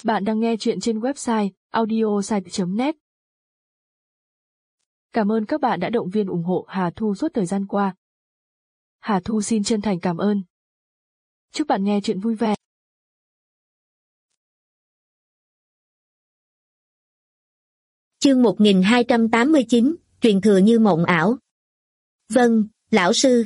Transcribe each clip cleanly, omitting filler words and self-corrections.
Bạn đang nghe chuyện trên website audiosite.net. Cảm ơn các bạn đã động viên ủng hộ Hà Thu suốt thời gian qua. Hà Thu xin chân thành cảm ơn. Chúc bạn nghe chuyện vui vẻ. Chương 1289, truyền thừa như mộng ảo. Vâng, lão sư.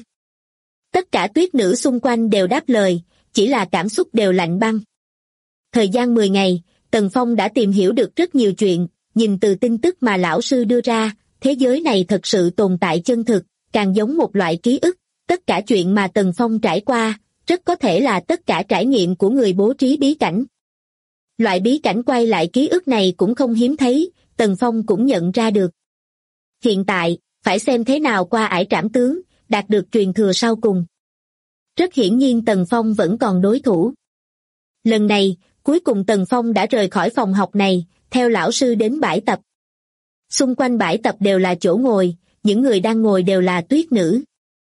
Tất cả tuyết nữ xung quanh đều đáp lời, chỉ là cảm xúc đều lạnh băng. Thời gian 10 ngày, Tần Phong đã tìm hiểu được rất nhiều chuyện, nhìn từ tin tức mà lão sư đưa ra, thế giới này thật sự tồn tại chân thực, càng giống một loại ký ức, tất cả chuyện mà Tần Phong trải qua, rất có thể là tất cả trải nghiệm của người bố trí bí cảnh. Loại bí cảnh quay lại ký ức này cũng không hiếm thấy, Tần Phong cũng nhận ra được. Hiện tại, phải xem thế nào qua ải trảm tướng, đạt được truyền thừa sau cùng. Rất hiển nhiên Tần Phong vẫn còn đối thủ. Lần này, cuối cùng Tần Phong đã rời khỏi phòng học này, theo lão sư đến bãi tập. Xung quanh bãi tập đều là chỗ ngồi, những người đang ngồi đều là tuyết nữ.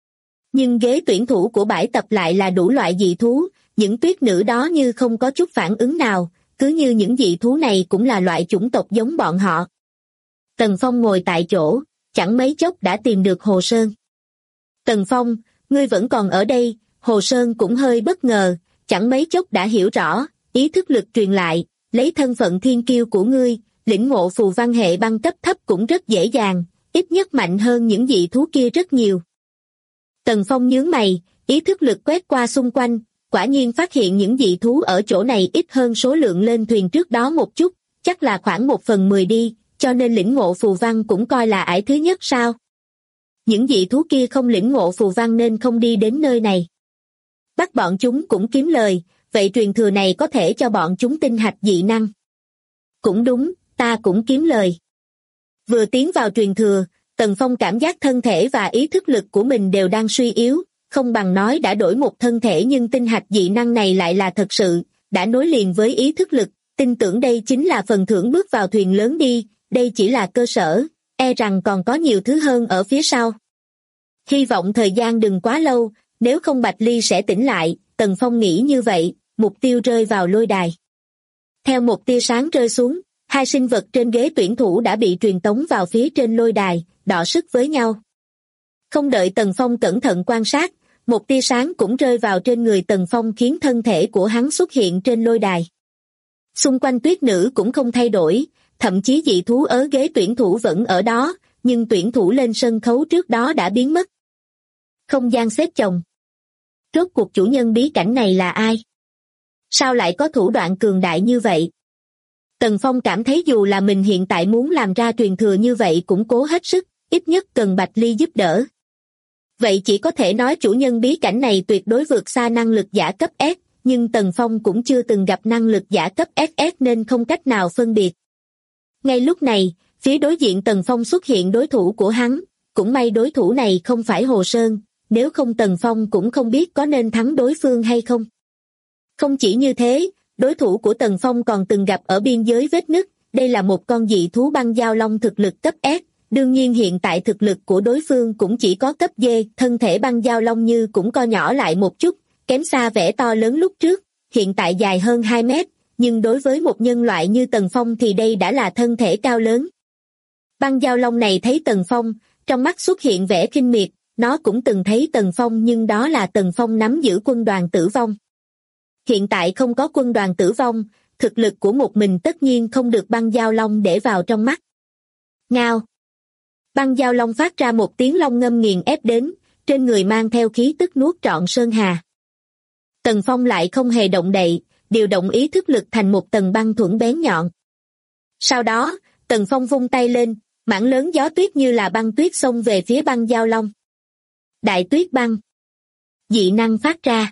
Nhưng ghế tuyển thủ của bãi tập lại là đủ loại dị thú, những tuyết nữ đó như không có chút phản ứng nào, cứ như những dị thú này cũng là loại chủng tộc giống bọn họ. Tần Phong ngồi tại chỗ, chẳng mấy chốc đã tìm được Hồ Sơn. Tần Phong, ngươi vẫn còn ở đây, Hồ Sơn cũng hơi bất ngờ, chẳng mấy chốc đã hiểu rõ, ý thức lực truyền lại, lấy thân phận thiên kiêu của ngươi, lĩnh ngộ phù văn hệ băng cấp thấp cũng rất dễ dàng, ít nhất mạnh hơn những dị thú kia rất nhiều. Tần Phong nhướng mày, ý thức lực quét qua xung quanh, quả nhiên phát hiện những dị thú ở chỗ này ít hơn số lượng lên thuyền trước đó một chút, chắc là khoảng 1/10 đi, cho nên lĩnh ngộ phù văn cũng coi là ải thứ nhất sao? Những dị thú kia không lĩnh ngộ phù văn nên không đi đến nơi này. Bắt bọn chúng cũng kiếm lời, vậy truyền thừa này có thể cho bọn chúng tinh hạch dị năng. Cũng đúng, ta cũng kiếm lời. Vừa tiến vào truyền thừa, Tần Phong cảm giác thân thể và ý thức lực của mình đều đang suy yếu, không bằng nói đã đổi một thân thể nhưng tinh hạch dị năng này lại là thật sự, đã nối liền với ý thức lực, tin tưởng đây chính là phần thưởng bước vào thuyền lớn đi, đây chỉ là cơ sở, e rằng còn có nhiều thứ hơn ở phía sau. Hy vọng thời gian đừng quá lâu, nếu không Bạch Ly sẽ tỉnh lại, Tần Phong nghĩ như vậy, mục tiêu rơi vào lôi đài. Theo một tia sáng rơi xuống, hai sinh vật trên ghế tuyển thủ đã bị truyền tống vào phía trên lôi đài, đọ sức với nhau. Không đợi Tần Phong cẩn thận quan sát, một tia sáng cũng rơi vào trên người Tần Phong khiến thân thể của hắn xuất hiện trên lôi đài. Xung quanh tuyết nữ cũng không thay đổi, thậm chí dị thú ở ghế tuyển thủ vẫn ở đó, nhưng tuyển thủ lên sân khấu trước đó đã biến mất. Không gian xếp chồng. Rốt cuộc chủ nhân bí cảnh này là ai? Sao lại có thủ đoạn cường đại như vậy? Tần Phong cảm thấy dù là mình hiện tại muốn làm ra truyền thừa như vậy cũng cố hết sức, ít nhất cần Bạch Ly giúp đỡ. Vậy chỉ có thể nói chủ nhân bí cảnh này tuyệt đối vượt xa năng lực giả cấp S, nhưng Tần Phong cũng chưa từng gặp năng lực giả cấp SS nên không cách nào phân biệt. Ngay lúc này, phía đối diện Tần Phong xuất hiện đối thủ của hắn, cũng may đối thủ này không phải Hồ Sơn, nếu không Tần Phong cũng không biết có nên thắng đối phương hay không. Không chỉ như thế, đối thủ của Tần Phong còn từng gặp ở biên giới vết nứt, đây là một con dị thú băng giao long thực lực cấp S, đương nhiên hiện tại thực lực của đối phương cũng chỉ có cấp D, thân thể băng giao long như cũng co nhỏ lại một chút, kém xa vẻ to lớn lúc trước, hiện tại dài hơn 2 mét, nhưng đối với một nhân loại như Tần Phong thì đây đã là thân thể cao lớn. Băng giao long này thấy Tần Phong, trong mắt xuất hiện vẻ khinh miệt, nó cũng từng thấy Tần Phong nhưng đó là Tần Phong nắm giữ quân đoàn tử vong. Hiện tại không có quân đoàn tử vong, thực lực của một mình tất nhiên không được băng giao long để vào trong mắt. Ngao. Băng giao long phát ra một tiếng long ngâm nghiền ép đến, trên người mang theo khí tức nuốt trọn sơn hà. Tần Phong lại không hề động đậy, điều động ý thức lực thành một tầng băng thuẫn bén nhọn. Sau đó, Tần Phong vung tay lên, mảng lớn gió tuyết như là băng tuyết xông về phía băng giao long. Đại tuyết băng. Dị năng phát ra.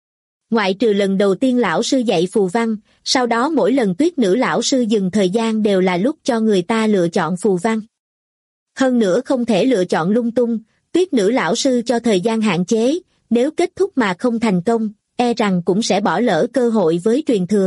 Ngoại trừ lần đầu tiên lão sư dạy phù văn, sau đó mỗi lần tuyết nữ lão sư dừng thời gian đều là lúc cho người ta lựa chọn phù văn. Hơn nữa không thể lựa chọn lung tung, tuyết nữ lão sư cho thời gian hạn chế, nếu kết thúc mà không thành công, e rằng cũng sẽ bỏ lỡ cơ hội với truyền thừa.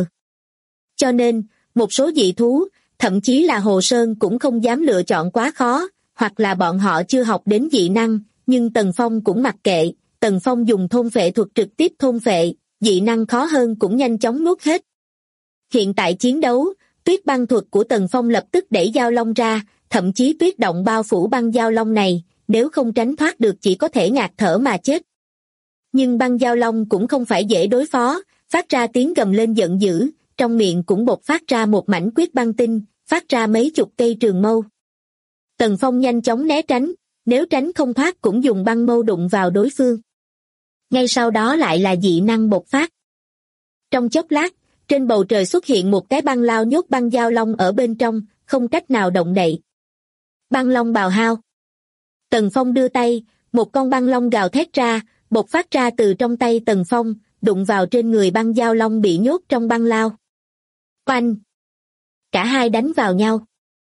Cho nên, một số dị thú, thậm chí là Hồ Sơn cũng không dám lựa chọn quá khó, hoặc là bọn họ chưa học đến dị năng, nhưng Tần Phong cũng mặc kệ, Tần Phong dùng thôn phệ thuật trực tiếp thôn phệ, dị năng khó hơn cũng nhanh chóng nuốt hết. Hiện tại chiến đấu, tuyết băng thuật của Tần Phong lập tức đẩy Giao Long ra, thậm chí tuyết động bao phủ băng Giao Long này, nếu không tránh thoát được chỉ có thể ngạt thở mà chết. Nhưng băng Giao Long cũng không phải dễ đối phó, phát ra tiếng gầm lên giận dữ, trong miệng cũng bộc phát ra một mảnh quyết băng tinh, phát ra mấy chục cây trường mâu. Tần Phong nhanh chóng né tránh, nếu tránh không thoát cũng dùng băng mâu đụng vào đối phương. Ngay sau đó lại là dị năng bộc phát. Trong chốc lát, trên bầu trời xuất hiện một cái băng lao nhốt băng Giao Long ở bên trong, không cách nào động đậy. Băng long bào hao. Tần Phong đưa tay, một con băng long gào thét ra, bộc phát ra từ trong tay Tần Phong, đụng vào trên người băng Giao Long bị nhốt trong băng lao. Oanh! Cả hai đánh vào nhau.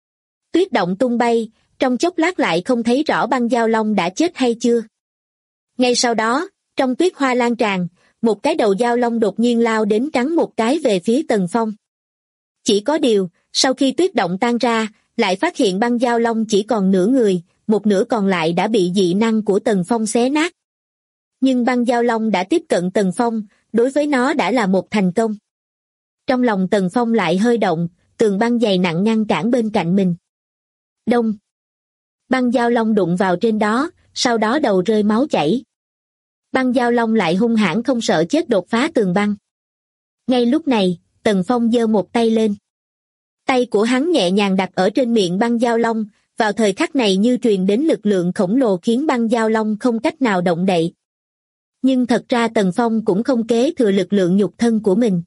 Tuyết động tung bay, trong chốc lát lại không thấy rõ băng Giao Long đã chết hay chưa. Ngay sau đó, trong tuyết hoa lan tràn, một cái đầu Giao Long đột nhiên lao đến cắn một cái về phía Tần Phong. Chỉ có điều, sau khi tuyết động tan ra, lại phát hiện băng Giao Long chỉ còn nửa người, một nửa còn lại đã bị dị năng của Tần Phong xé nát. Nhưng băng Giao Long đã tiếp cận Tần Phong, đối với nó đã là một thành công. Trong lòng Tần Phong lại hơi động, tường băng dày nặng ngăn cản bên cạnh mình. Đông! Băng Giao Long đụng vào trên đó, sau đó đầu rơi máu chảy. Băng Giao Long lại hung hãn không sợ chết đột phá tường băng. Ngay lúc này, Tần Phong giơ một tay lên. Tay của hắn nhẹ nhàng đặt ở trên miệng băng Giao Long, vào thời khắc này như truyền đến lực lượng khổng lồ khiến băng Giao Long không cách nào động đậy. Nhưng thật ra Tần Phong cũng không kế thừa lực lượng nhục thân của mình.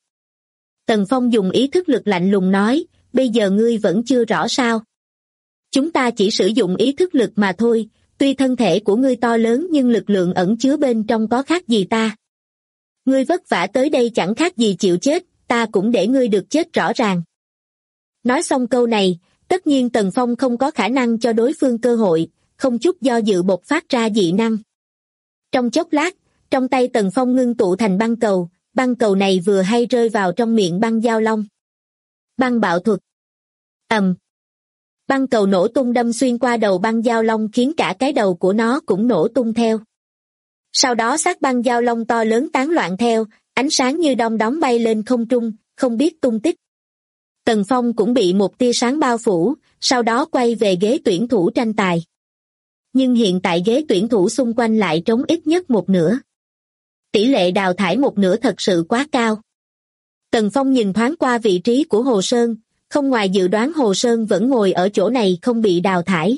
Tần Phong dùng ý thức lực lạnh lùng nói, bây giờ ngươi vẫn chưa rõ sao. Chúng ta chỉ sử dụng ý thức lực mà thôi, tuy thân thể của ngươi to lớn nhưng lực lượng ẩn chứa bên trong có khác gì ta. Ngươi vất vả tới đây chẳng khác gì chịu chết, ta cũng để ngươi được chết rõ ràng. Nói xong câu này, tất nhiên Tần Phong không có khả năng cho đối phương cơ hội, không chút do dự bộc phát ra dị năng. Trong chốc lát, trong tay Tần Phong ngưng tụ thành băng cầu này vừa hay rơi vào trong miệng băng Giao Long. Băng bạo thuật. Băng cầu nổ tung đâm xuyên qua đầu băng Giao Long khiến cả cái đầu của nó cũng nổ tung theo. Sau đó xác băng Giao Long to lớn tán loạn theo, ánh sáng như đom đóm bay lên không trung, không biết tung tích. Tần Phong cũng bị một tia sáng bao phủ, sau đó quay về ghế tuyển thủ tranh tài. Nhưng hiện tại ghế tuyển thủ xung quanh lại trống ít nhất một nửa. Tỷ lệ đào thải một nửa thật sự quá cao. Tần Phong nhìn thoáng qua vị trí của Hồ Sơn, không ngoài dự đoán Hồ Sơn vẫn ngồi ở chỗ này không bị đào thải.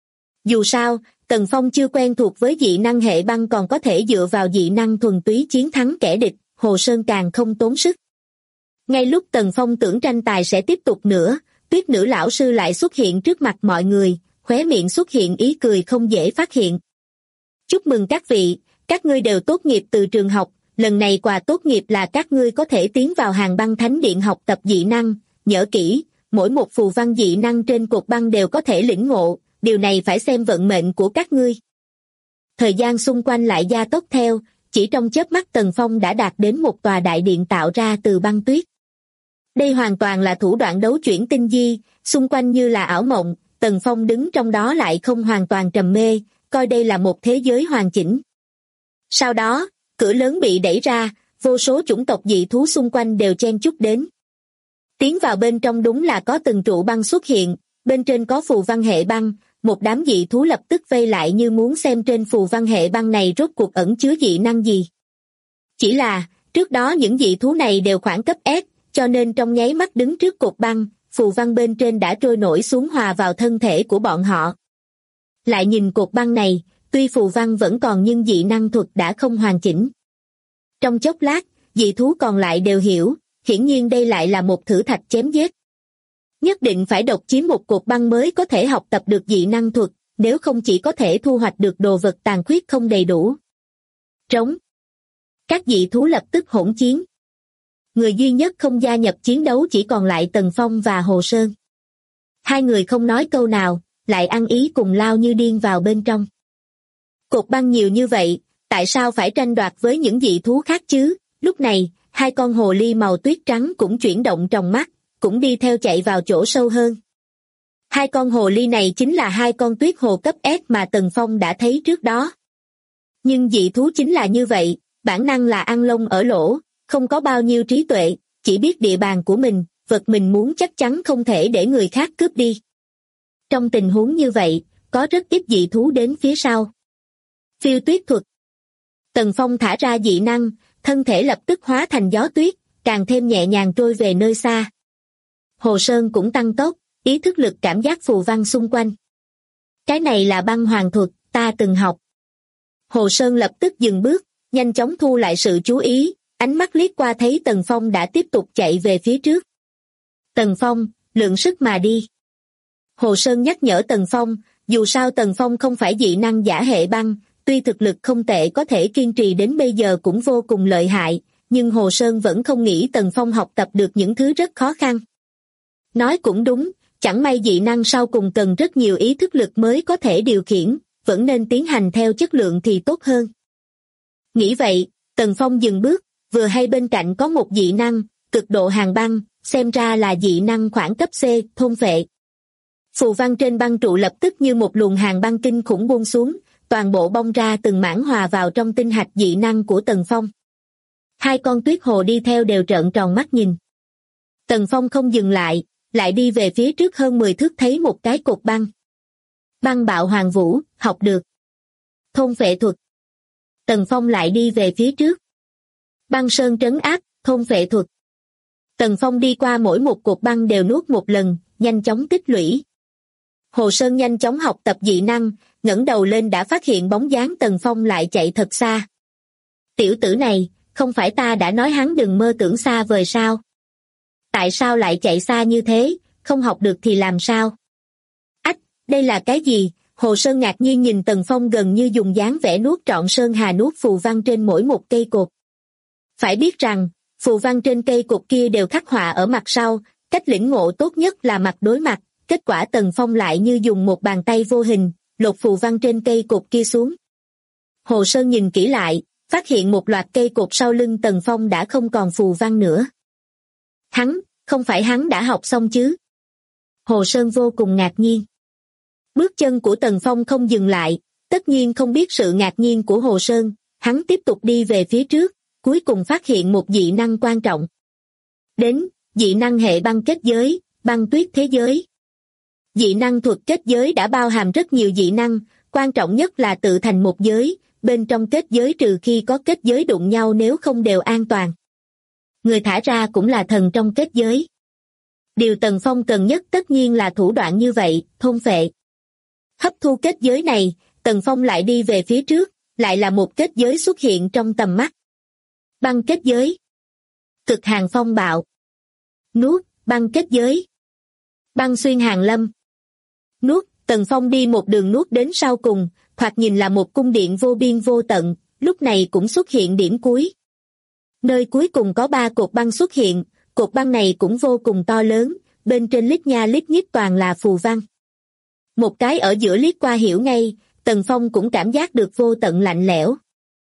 Dù sao, Tần Phong chưa quen thuộc với dị năng hệ băng còn có thể dựa vào dị năng thuần túy chiến thắng kẻ địch, Hồ Sơn càng không tốn sức. Ngay lúc Tần Phong tưởng tranh tài sẽ tiếp tục nữa, Tuyết Nữ lão sư lại xuất hiện trước mặt mọi người, khóe miệng xuất hiện ý cười không dễ phát hiện. Chúc mừng các vị, các ngươi đều tốt nghiệp từ trường học, lần này quà tốt nghiệp là các ngươi có thể tiến vào hàng băng thánh điện học tập dị năng, nhớ kỹ, mỗi một phù văn dị năng trên cột băng đều có thể lĩnh ngộ, điều này phải xem vận mệnh của các ngươi. Thời gian xung quanh lại gia tốc theo, chỉ trong chớp mắt Tần Phong đã đạt đến một tòa đại điện tạo ra từ băng tuyết. Đây hoàn toàn là thủ đoạn đấu chuyển tinh di, xung quanh như là ảo mộng, Tần Phong đứng trong đó lại không hoàn toàn trầm mê, coi đây là một thế giới hoàn chỉnh. Sau đó, cửa lớn bị đẩy ra, vô số chủng tộc dị thú xung quanh đều chen chúc đến. Tiến vào bên trong đúng là có từng trụ băng xuất hiện, bên trên có phù văn hệ băng, một đám dị thú lập tức vây lại như muốn xem trên phù văn hệ băng này rốt cuộc ẩn chứa dị năng gì. Chỉ là, trước đó những dị thú này đều khoảng cấp S, cho nên trong nháy mắt đứng trước cột băng, phù văn bên trên đã trôi nổi xuống hòa vào thân thể của bọn họ. Lại nhìn cột băng này, tuy phù văn vẫn còn nhưng dị năng thuật đã không hoàn chỉnh. Trong chốc lát, dị thú còn lại đều hiểu, hiển nhiên đây lại là một thử thạch chém giết. Nhất định phải độc chiếm một cột băng mới có thể học tập được dị năng thuật, nếu không chỉ có thể thu hoạch được đồ vật tàn khuyết không đầy đủ. Trống. Các dị thú lập tức hỗn chiến. Người duy nhất không gia nhập chiến đấu chỉ còn lại Tần Phong và Hồ Sơn. Hai người không nói câu nào, lại ăn ý cùng lao như điên vào bên trong. Cột băng nhiều như vậy, tại sao phải tranh đoạt với những dị thú khác chứ? Lúc này, hai con hồ ly màu tuyết trắng cũng chuyển động trong mắt, cũng đi theo chạy vào chỗ sâu hơn. Hai con hồ ly này chính là hai con tuyết hồ cấp S mà Tần Phong đã thấy trước đó. Nhưng dị thú chính là như vậy, bản năng là ăn lông ở lỗ, không có bao nhiêu trí tuệ, chỉ biết địa bàn của mình, vật mình muốn chắc chắn không thể để người khác cướp đi. Trong tình huống như vậy, có rất ít dị thú đến phía sau. Phiêu tuyết thuật. Tần Phong thả ra dị năng, thân thể lập tức hóa thành gió tuyết, càng thêm nhẹ nhàng trôi về nơi xa. Hồ Sơn cũng tăng tốc, ý thức lực cảm giác phù văn xung quanh. Cái này là băng hoàng thuật, ta từng học. Hồ Sơn lập tức dừng bước, nhanh chóng thu lại sự chú ý, ánh mắt liếc qua thấy Tần Phong đã tiếp tục chạy về phía trước. Tần Phong, lượng sức mà đi. Hồ Sơn nhắc nhở Tần Phong, dù sao Tần Phong không phải dị năng giả hệ băng, tuy thực lực không tệ có thể kiên trì đến bây giờ cũng vô cùng lợi hại, nhưng Hồ Sơn vẫn không nghĩ Tần Phong học tập được những thứ rất khó khăn. Nói cũng đúng, chẳng may dị năng sau cùng cần rất nhiều ý thức lực mới có thể điều khiển, vẫn nên tiến hành theo chất lượng thì tốt hơn. Nghĩ vậy, Tần Phong dừng bước, vừa hay bên cạnh có một dị năng, cực độ hàn băng, xem ra là dị năng khoảng cấp C, thôn phệ. Phù văn trên băng trụ lập tức như một luồng hàn băng kinh khủng buông xuống, toàn bộ bong ra từng mảng hòa vào trong tinh hạch dị năng của Tần Phong. Hai con tuyết hồ đi theo đều trợn tròn mắt nhìn. Tần Phong không dừng lại đi về phía trước hơn 10 thước thấy một cái cột băng. Băng bạo hoàng vũ, học được. Thôn phệ thuật. Tần Phong lại đi về phía trước. Băng sơn trấn áp, thôn phệ thuật. Tần Phong đi qua mỗi một cột băng đều nuốt một lần, nhanh chóng tích lũy. Hồ Sơn nhanh chóng học tập dị năng, ngẩng đầu lên đã phát hiện bóng dáng Tần Phong lại chạy thật xa. Tiểu tử này, không phải ta đã nói hắn đừng mơ tưởng xa vời sao? Tại sao lại chạy xa như thế, không học được thì làm sao? Ách, đây là cái gì? Hồ Sơn ngạc nhiên nhìn Tần Phong gần như dùng dáng vẽ nuốt trọn sơn hà nuốt phù văn trên mỗi một cây cột. Phải biết rằng, phù văn trên cây cột kia đều khắc họa ở mặt sau, cách lĩnh ngộ tốt nhất là mặt đối mặt, kết quả Tần Phong lại như dùng một bàn tay vô hình, lột phù văn trên cây cột kia xuống. Hồ Sơn nhìn kỹ lại, phát hiện một loạt cây cột sau lưng Tần Phong đã không còn phù văn nữa. Không phải hắn đã học xong chứ? Hồ Sơn vô cùng ngạc nhiên. Bước chân của Tần Phong không dừng lại, tất nhiên không biết sự ngạc nhiên của Hồ Sơn, hắn tiếp tục đi về phía trước, cuối cùng phát hiện một dị năng quan trọng. Đến, dị năng hệ băng kết giới, băng tuyết thế giới. Dị năng thuật kết giới đã bao hàm rất nhiều dị năng, quan trọng nhất là tự thành một giới, bên trong kết giới trừ khi có kết giới đụng nhau nếu không đều an toàn. Người thả ra cũng là thần trong kết giới. Điều Tần Phong cần nhất tất nhiên là thủ đoạn như vậy, thôn phệ. Hấp thu kết giới này, Tần Phong lại đi về phía trước, lại là một kết giới xuất hiện trong tầm mắt. Băng kết giới. Cực hàn phong bạo. Nuốt, băng kết giới. Băng xuyên hàn lâm. Nuốt, Tần Phong đi một đường nuốt đến sau cùng, thoạt nhìn là một cung điện vô biên vô tận, lúc này cũng xuất hiện điểm cuối. Nơi cuối cùng có 3 cột băng xuất hiện, cột băng này cũng vô cùng to lớn, bên trên lít nha lít nhít toàn là phù văn. Một cái ở giữa liếc qua hiểu ngay, Tần Phong cũng cảm giác được vô tận lạnh lẽo.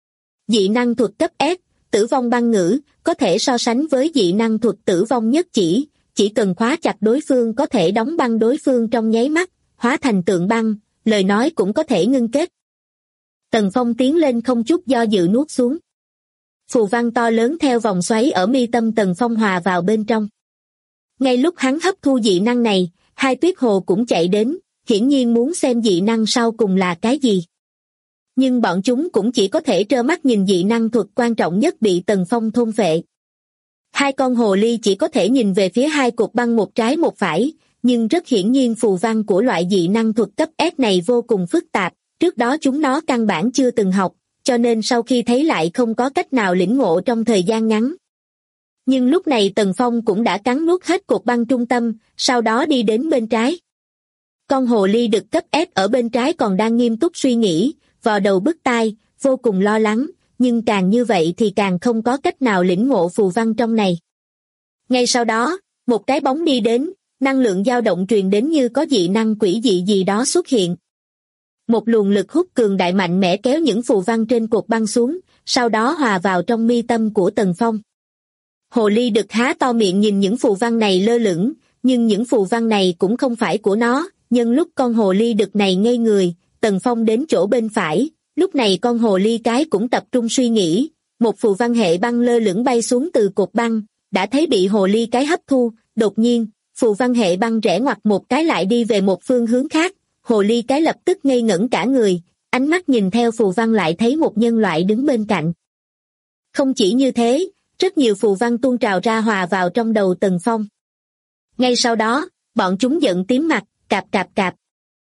Dị năng thuật cấp S, tử vong băng ngữ, có thể so sánh với dị năng thuật tử vong nhất chỉ cần khóa chặt đối phương có thể đóng băng đối phương trong nháy mắt, hóa thành tượng băng, lời nói cũng có thể ngưng kết. Tần Phong tiến lên không chút do dự nuốt xuống. Phù văn to lớn theo vòng xoáy ở mi tâm Tần Phong hòa vào bên trong. Ngay lúc hắn hấp thu dị năng này, hai tuyết hồ cũng chạy đến, hiển nhiên muốn xem dị năng sau cùng là cái gì. Nhưng bọn chúng cũng chỉ có thể trơ mắt nhìn dị năng thuật quan trọng nhất bị Tần Phong thôn phệ. Hai con hồ ly chỉ có thể nhìn về phía hai cột băng một trái một phải, nhưng rất hiển nhiên phù văn của loại dị năng thuật cấp S này vô cùng phức tạp, trước đó chúng nó căn bản chưa từng học, cho nên sau khi thấy lại không có cách nào lĩnh ngộ trong thời gian ngắn. Nhưng lúc này Tần Phong cũng đã cắn nuốt hết cột băng trung tâm, sau đó đi đến bên trái. Con hồ ly đực cấp S ở bên trái còn đang nghiêm túc suy nghĩ, vò đầu bứt tai, vô cùng lo lắng, nhưng càng như vậy thì càng không có cách nào lĩnh ngộ phù văn trong này. Ngay sau đó, một cái bóng đi đến, năng lượng dao động truyền đến như có dị năng quỷ dị gì đó xuất hiện. Một luồng lực hút cường đại mạnh mẽ kéo những phù văn trên cột băng xuống, sau đó hòa vào trong mi tâm của Tần Phong. Hồ ly đực há to miệng nhìn những phù văn này lơ lửng, nhưng những phù văn này cũng không phải của nó, nhân lúc con hồ ly đực này ngây người, Tần Phong đến chỗ bên phải, lúc này con hồ ly cái cũng tập trung suy nghĩ, một phù văn hệ băng lơ lửng bay xuống từ cột băng, đã thấy bị hồ ly cái hấp thu, đột nhiên, phù văn hệ băng rẽ ngoặt một cái lại đi về một phương hướng khác, hồ ly cái lập tức ngây ngẩn cả người, ánh mắt nhìn theo phù văn lại thấy một nhân loại đứng bên cạnh. Không chỉ như thế, rất nhiều phù văn tuôn trào ra hòa vào trong đầu Tần Phong. Ngay sau đó, bọn chúng giận tím mặt, cạp cạp cạp.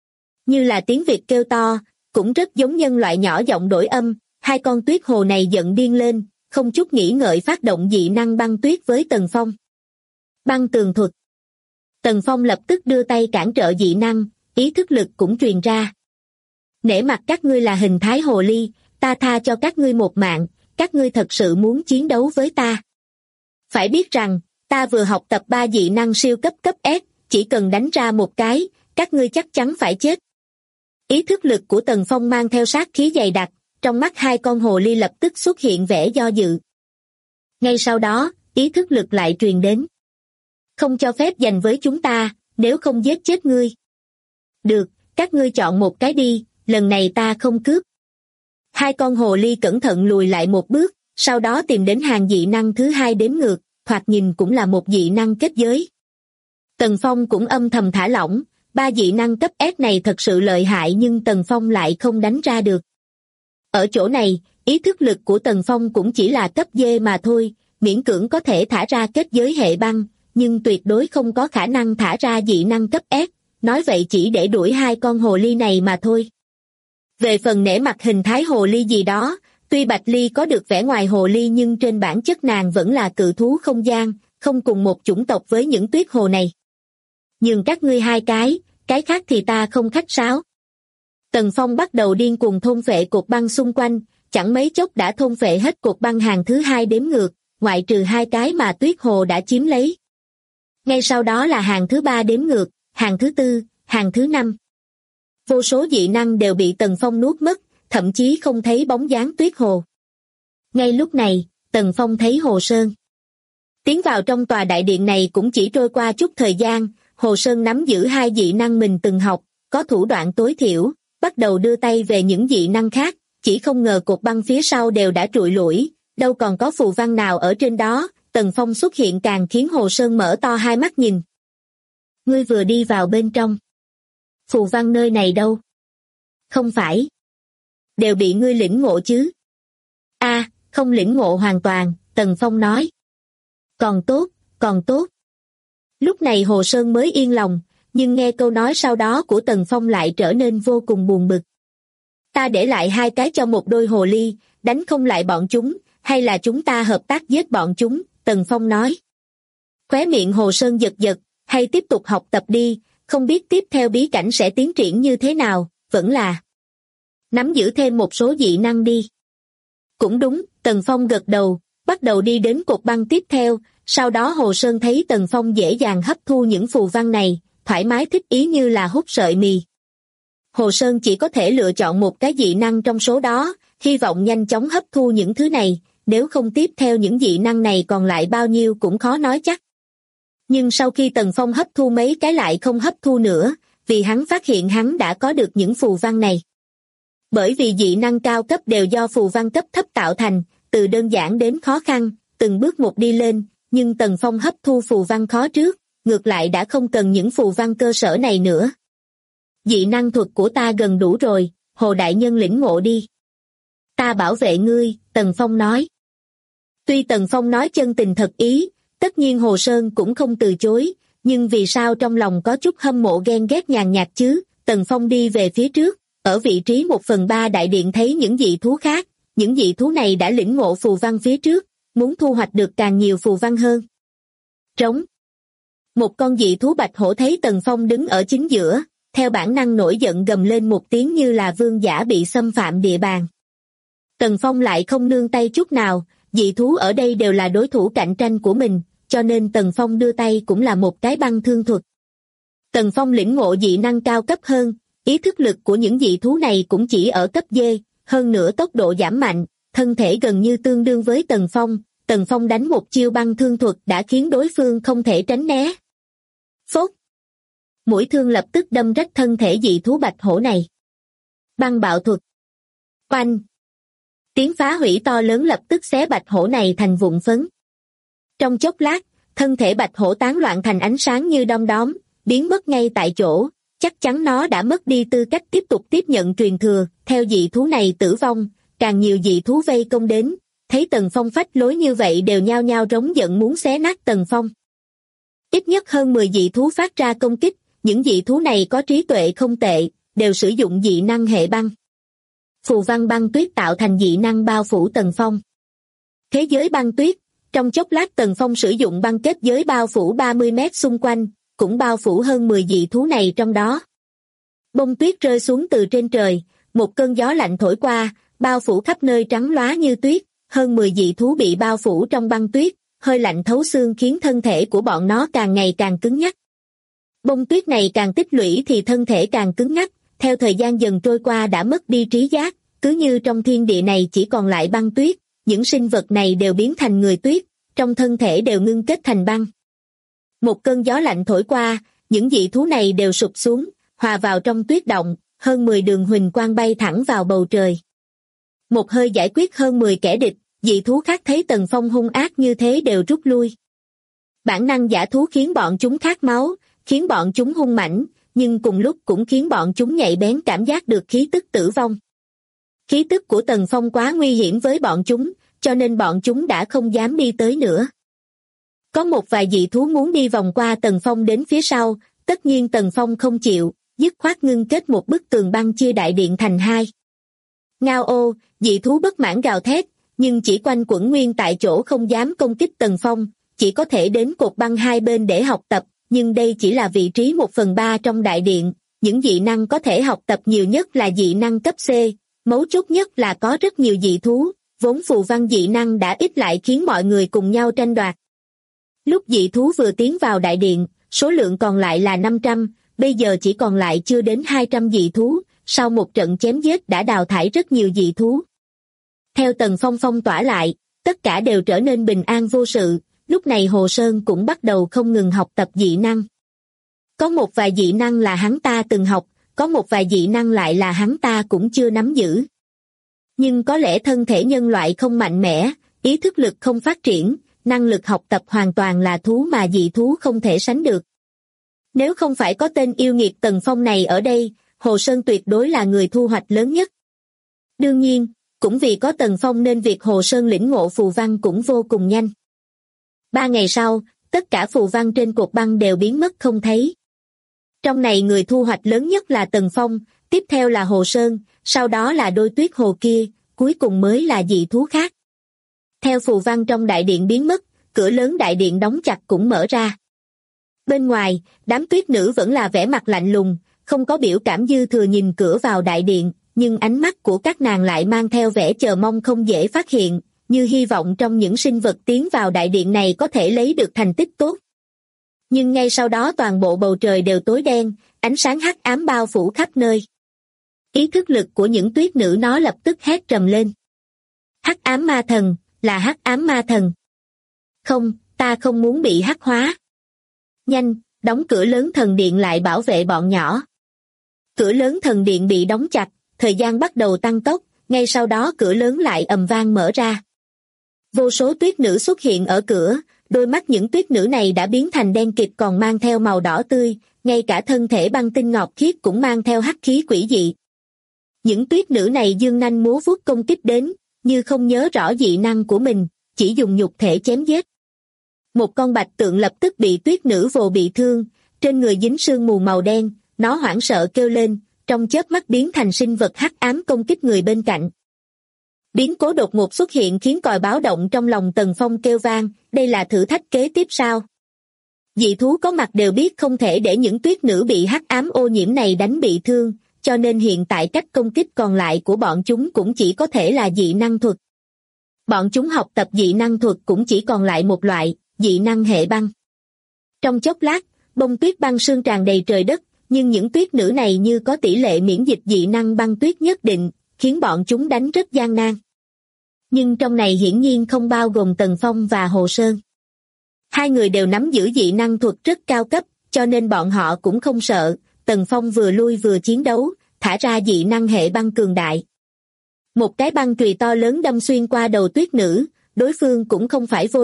Như là tiếng Việt kêu to, cũng rất giống nhân loại nhỏ giọng đổi âm, hai con tuyết hồ này giận điên lên, không chút nghĩ ngợi phát động dị năng băng tuyết với Tần Phong. Băng tường thuật. Tần Phong lập tức đưa tay cản trở dị năng, ý thức lực cũng truyền ra. Nể mặt các ngươi là hình thái hồ ly, ta tha cho các ngươi một mạng, các ngươi thật sự muốn chiến đấu với ta. Phải biết rằng, ta vừa học tập 3 dị năng siêu cấp cấp S, chỉ cần đánh ra một cái, các ngươi chắc chắn phải chết. Ý thức lực của Tần Phong mang theo sát khí dày đặc, trong mắt hai con hồ ly lập tức xuất hiện vẻ do dự. Ngay sau đó, ý thức lực lại truyền đến. Không cho phép giành với chúng ta, nếu không giết chết ngươi. Được, các ngươi chọn một cái đi, lần này ta không cướp. Hai con hồ ly cẩn thận lùi lại một bước, sau đó tìm đến hàng dị năng thứ 2 đếm ngược, thoạt nhìn cũng là một dị năng kết giới. Tần Phong cũng âm thầm thả lỏng, 3 dị năng cấp S này thật sự lợi hại nhưng Tần Phong lại không đánh ra được. Ở chỗ này, ý thức lực của Tần Phong cũng chỉ là cấp D mà thôi, miễn cưỡng có thể thả ra kết giới hệ băng, nhưng tuyệt đối không có khả năng thả ra dị năng cấp S, nói vậy chỉ để đuổi hai con hồ ly này mà thôi. Về phần nể mặt hình thái hồ ly gì đó, tuy Bạch Ly có được vẻ ngoài hồ ly nhưng trên bản chất nàng vẫn là cự thú không gian, không cùng một chủng tộc với những tuyết hồ này. Nhường các ngươi 2 cái khác thì ta không khách sáo. Tần Phong bắt đầu điên cuồng thôn phệ cột băng xung quanh, chẳng mấy chốc đã thôn phệ hết cột băng hàng thứ 2 đếm ngược, ngoại trừ 2 cái mà tuyết hồ đã chiếm lấy. Ngay sau đó là hàng thứ 3 đếm ngược, hàng thứ 4, hàng thứ 5. Vô số dị năng đều bị Tần Phong nuốt mất, thậm chí không thấy bóng dáng tuyết hồ. Ngay lúc này, Tần Phong thấy Hồ Sơn. Tiến vào trong tòa đại điện này cũng chỉ trôi qua chút thời gian, Hồ Sơn nắm giữ 2 dị năng mình từng học, có thủ đoạn tối thiểu, bắt đầu đưa tay về những dị năng khác, chỉ không ngờ cột băng phía sau đều đã trụi lủi, đâu còn có phù văn nào ở trên đó, Tần Phong xuất hiện càng khiến Hồ Sơn mở to hai mắt nhìn. Ngươi vừa đi vào bên trong. Phù văn nơi này đâu? Không phải. Đều bị ngươi lĩnh ngộ chứ? Không lĩnh ngộ hoàn toàn, Tần Phong nói. Còn tốt, còn tốt. Lúc này Hồ Sơn mới yên lòng, nhưng nghe câu nói sau đó của Tần Phong lại trở nên vô cùng buồn bực. Ta để lại 2 cái cho một đôi hồ ly, đánh không lại bọn chúng, hay là chúng ta hợp tác giết bọn chúng, Tần Phong nói. Khóe miệng Hồ Sơn giật giật, hay tiếp tục học tập đi, không biết tiếp theo bí cảnh sẽ tiến triển như thế nào, vẫn là nắm giữ thêm một số dị năng đi. Cũng đúng, Tần Phong gật đầu, bắt đầu đi đến cột băng tiếp theo, sau đó Hồ Sơn thấy Tần Phong dễ dàng hấp thu những phù văn này, thoải mái thích ý như là hút sợi mì. Hồ Sơn chỉ có thể lựa chọn một cái dị năng trong số đó, hy vọng nhanh chóng hấp thu những thứ này, nếu không tiếp theo những dị năng này còn lại bao nhiêu cũng khó nói chắc. Nhưng sau khi Tần Phong hấp thu mấy cái lại không hấp thu nữa, vì hắn phát hiện hắn đã có được những phù văn này. Bởi vì dị năng cao cấp đều do phù văn cấp thấp tạo thành, từ đơn giản đến khó khăn, từng bước một đi lên, nhưng Tần Phong hấp thu phù văn khó trước, ngược lại đã không cần những phù văn cơ sở này nữa. Dị năng thuật của ta gần đủ rồi, Hồ Đại Nhân lĩnh ngộ đi. Ta bảo vệ ngươi, Tần Phong nói. Tuy Tần Phong nói chân tình thật ý, tất nhiên Hồ Sơn cũng không từ chối, nhưng vì sao trong lòng có chút hâm mộ ghen ghét nhàn nhạt chứ? Tần Phong đi về phía trước, ở vị trí 1/3 đại điện thấy những dị thú khác, những dị thú này đã lĩnh ngộ phù văn phía trước, muốn thu hoạch được càng nhiều phù văn hơn. Trống. Một con dị thú bạch hổ thấy Tần Phong đứng ở chính giữa, theo bản năng nổi giận gầm lên một tiếng như là vương giả bị xâm phạm địa bàn. Tần Phong lại không nương tay chút nào, dị thú ở đây đều là đối thủ cạnh tranh của mình, cho nên Tần Phong đưa tay cũng là một cái băng thương thuật. Tần Phong lĩnh ngộ dị năng cao cấp hơn, ý thức lực của những dị thú này cũng chỉ ở cấp D, hơn nữa tốc độ giảm mạnh, thân thể gần như tương đương với Tần Phong. Tần Phong đánh một chiêu băng thương thuật đã khiến đối phương không thể tránh né. Phốt! Mũi thương lập tức đâm rách thân thể dị thú bạch hổ này. Băng bạo thuật. Oanh! Tiếng phá hủy to lớn lập tức xé bạch hổ này thành vụn phấn. Trong chốc lát, Thân thể bạch hổ tán loạn thành ánh sáng như đom đóm, biến mất ngay tại chỗ, chắc chắn nó đã mất đi tư cách tiếp tục tiếp nhận truyền thừa. Theo dị thú này tử vong, càng nhiều dị thú vây công đến, thấy Tần Phong phách lối như vậy đều nhao nhao rống giận muốn xé nát Tần Phong. Ít nhất hơn 10 dị thú phát ra công kích, những dị thú này có trí tuệ không tệ, đều sử dụng dị năng hệ băng. Phù văn băng tuyết tạo thành dị năng bao phủ Tần Phong. Thế giới băng tuyết, trong chốc lát Tần Phong sử dụng băng kết giới bao phủ 30 mét xung quanh, cũng bao phủ hơn 10 dị thú này trong đó. Bông tuyết rơi xuống từ trên trời, một cơn gió lạnh thổi qua, bao phủ khắp nơi trắng lóa như tuyết, hơn 10 dị thú bị bao phủ trong băng tuyết, hơi lạnh thấu xương khiến thân thể của bọn nó càng ngày càng cứng nhắc. Bông tuyết này càng tích lũy thì thân thể càng cứng ngắc, theo thời gian dần trôi qua đã mất đi trí giác, cứ như trong thiên địa này chỉ còn lại băng tuyết, những sinh vật này đều biến thành người tuyết, trong thân thể đều ngưng kết thành băng. Một cơn gió lạnh thổi qua, những dị thú này đều sụp xuống, hòa vào trong tuyết động, hơn 10 đường huỳnh quang bay thẳng vào bầu trời. Một hơi giải quyết hơn 10 kẻ địch, dị thú khác thấy Tần Phong hung ác như thế đều rút lui. Bản năng dã thú khiến bọn chúng khát máu, khiến bọn chúng hung mãnh, nhưng cùng lúc cũng khiến bọn chúng nhạy bén cảm giác được khí tức tử vong. Khí tức của Tần Phong quá nguy hiểm với bọn chúng, cho nên bọn chúng đã không dám đi tới nữa. Có một vài dị thú muốn đi vòng qua Tần Phong đến phía sau, tất nhiên Tần Phong không chịu, dứt khoát ngưng kết một bức tường băng chia đại điện thành hai. Ngao ô, dị thú bất mãn gào thét, nhưng chỉ quanh quẩn nguyên tại chỗ không dám công kích Tần Phong, chỉ có thể đến cột băng hai bên để học tập, nhưng đây chỉ là vị trí 1/3 trong đại điện, những dị năng có thể học tập nhiều nhất là dị năng cấp C, mấu chốt nhất là có rất nhiều dị thú, vốn phù văn dị năng đã ít lại khiến mọi người cùng nhau tranh đoạt. Lúc dị thú vừa tiến vào đại điện, số lượng còn lại là 500, bây giờ chỉ còn lại chưa đến 200 dị thú, sau một trận chém giết đã đào thải rất nhiều dị thú. Theo Tần Phong phong tỏa lại, tất cả đều trở nên bình an vô sự, lúc này Hồ Sơn cũng bắt đầu không ngừng học tập dị năng. Có một vài dị năng là hắn ta từng học, có một vài dị năng lại là hắn ta cũng chưa nắm giữ. Nhưng có lẽ thân thể nhân loại không mạnh mẽ, ý thức lực không phát triển, năng lực học tập hoàn toàn là thú mà dị thú không thể sánh được. Nếu không phải có tên yêu nghiệt Tần Phong này ở đây, Hồ Sơn tuyệt đối là người thu hoạch lớn nhất. Đương nhiên, cũng vì có Tần Phong nên việc Hồ Sơn lĩnh ngộ phù văn cũng vô cùng nhanh. 3 ngày sau, tất cả phù văn trên cột băng đều biến mất không thấy. Trong này người thu hoạch lớn nhất là Tần Phong, tiếp theo là Hồ Sơn, sau đó là đôi tuyết hồ kia, cuối cùng mới là dị thú khác. Theo phù văn trong đại điện biến mất, cửa lớn đại điện đóng chặt cũng mở ra. Bên ngoài, đám tuyết nữ vẫn là vẻ mặt lạnh lùng, không có biểu cảm dư thừa nhìn cửa vào đại điện, nhưng ánh mắt của các nàng lại mang theo vẻ chờ mong không dễ phát hiện, như hy vọng trong những sinh vật tiến vào đại điện này có thể lấy được thành tích tốt. Nhưng ngay sau đó toàn bộ bầu trời đều tối đen, ánh sáng hắc ám bao phủ khắp nơi. Ý thức lực của những tuyết nữ nó lập tức hét trầm lên. Hắc ám ma thần, là hắc ám ma thần. Không, ta không muốn bị hắc hóa. Nhanh, đóng cửa lớn thần điện lại bảo vệ bọn nhỏ. Cửa lớn thần điện bị đóng chặt, thời gian bắt đầu tăng tốc, ngay sau đó cửa lớn lại ầm vang mở ra. Vô số tuyết nữ xuất hiện ở cửa, đôi mắt những tuyết nữ này đã biến thành đen kịt còn mang theo màu đỏ tươi, ngay cả thân thể băng tinh ngọc khiết cũng mang theo hắc khí quỷ dị. Những tuyết nữ này dương nanh múa vuốt công kích đến, như không nhớ rõ dị năng của mình, chỉ dùng nhục thể chém giết. Một con bạch tượng lập tức bị tuyết nữ vồ bị thương, trên người dính sương mù màu đen, nó hoảng sợ kêu lên, trong chớp mắt biến thành sinh vật hắc ám công kích người bên cạnh. Biến cố đột ngột xuất hiện khiến còi báo động trong lòng Tần Phong kêu vang, đây là thử thách kế tiếp sao? Dị thú có mặt đều biết không thể để những tuyết nữ bị hắc ám ô nhiễm này đánh bị thương, cho nên hiện tại cách công kích còn lại của bọn chúng cũng chỉ có thể là dị năng thuật. Bọn chúng học tập dị năng thuật cũng chỉ còn lại một loại, dị năng hệ băng. Trong chốc lát, bông tuyết băng sương tràn đầy trời đất, nhưng những tuyết nữ này như có tỷ lệ miễn dịch dị năng băng tuyết nhất định, khiến bọn chúng đánh rất gian nan. Nhưng trong này hiển nhiên không bao gồm Tần Phong và Hồ Sơn. Hai người đều nắm giữ dị năng thuật rất cao cấp, cho nên bọn họ cũng không sợ, Tần Phong vừa lui vừa chiến đấu, thả ra dị năng hệ băng cường đại. Một cái băng chùy to lớn đâm xuyên qua đầu tuyết nữ, đối phương cũng không phải vô địch,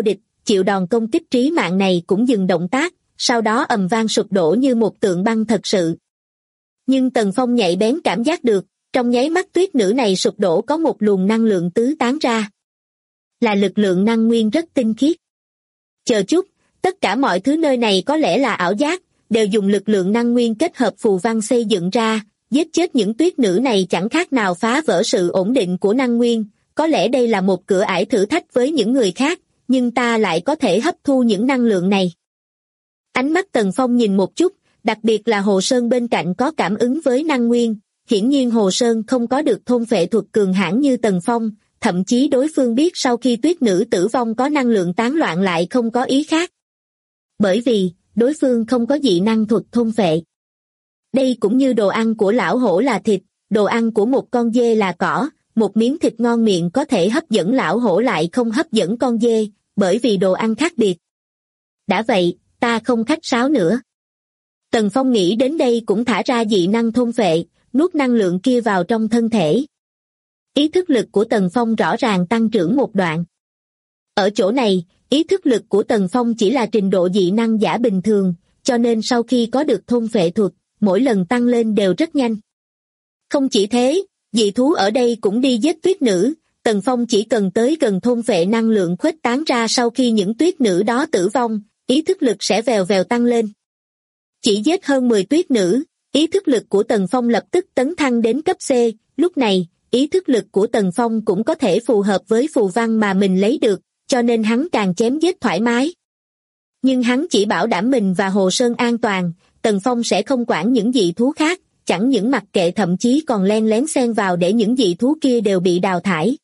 chịu đòn công kích trí mạng này cũng dừng động tác, sau đó ầm vang sụp đổ như một tượng băng thật sự. Nhưng Tần Phong nhạy bén cảm giác được, trong nháy mắt tuyết nữ này sụp đổ có một luồng năng lượng tứ tán ra. Là lực lượng năng nguyên rất tinh khiết. Chờ chút, tất cả mọi thứ nơi này có lẽ là ảo giác, đều dùng lực lượng năng nguyên kết hợp phù văn xây dựng ra, giết chết những tuyết nữ này chẳng khác nào phá vỡ sự ổn định của năng nguyên. Có lẽ đây là một cửa ải thử thách với những người khác, nhưng ta lại có thể hấp thu những năng lượng này. Ánh mắt Tần Phong nhìn một chút, đặc biệt là Hồ Sơn bên cạnh có cảm ứng với năng nguyên. Hiển nhiên Hồ Sơn không có được thôn phệ thuật cường hãn như Tần Phong, thậm chí đối phương biết sau khi tuyết nữ tử vong có năng lượng tán loạn lại không có ý khác. Bởi vì, đối phương không có dị năng thuật thôn phệ. Đây cũng như đồ ăn của lão hổ là thịt, đồ ăn của một con dê là cỏ, một miếng thịt ngon miệng có thể hấp dẫn lão hổ lại không hấp dẫn con dê, bởi vì đồ ăn khác biệt. Đã vậy, ta không khách sáo nữa. Tần Phong nghĩ đến đây cũng thả ra dị năng thôn phệ, nuốt năng lượng kia vào trong thân thể. Ý thức lực của Tần Phong rõ ràng tăng trưởng một đoạn. Ở chỗ này, ý thức lực của Tần Phong chỉ là trình độ dị năng giả bình thường, cho nên sau khi có được thôn phệ thuật, mỗi lần tăng lên đều rất nhanh. Không chỉ thế, dị thú ở đây cũng đi giết tuyết nữ, Tần Phong chỉ cần tới gần thôn phệ năng lượng khuếch tán ra sau khi những tuyết nữ đó tử vong, ý thức lực sẽ vèo vèo tăng lên. Chỉ giết hơn 10 tuyết nữ, ý thức lực của Tần Phong lập tức tấn thăng đến cấp C, lúc này, ý thức lực của Tần Phong cũng có thể phù hợp với phù văn mà mình lấy được, cho nên hắn càng chém giết thoải mái. Nhưng hắn chỉ bảo đảm mình và Hồ Sơn an toàn, Tần Phong sẽ không quản những dị thú khác, chẳng những mặc kệ thậm chí còn len lén xen vào để những dị thú kia đều bị đào thải.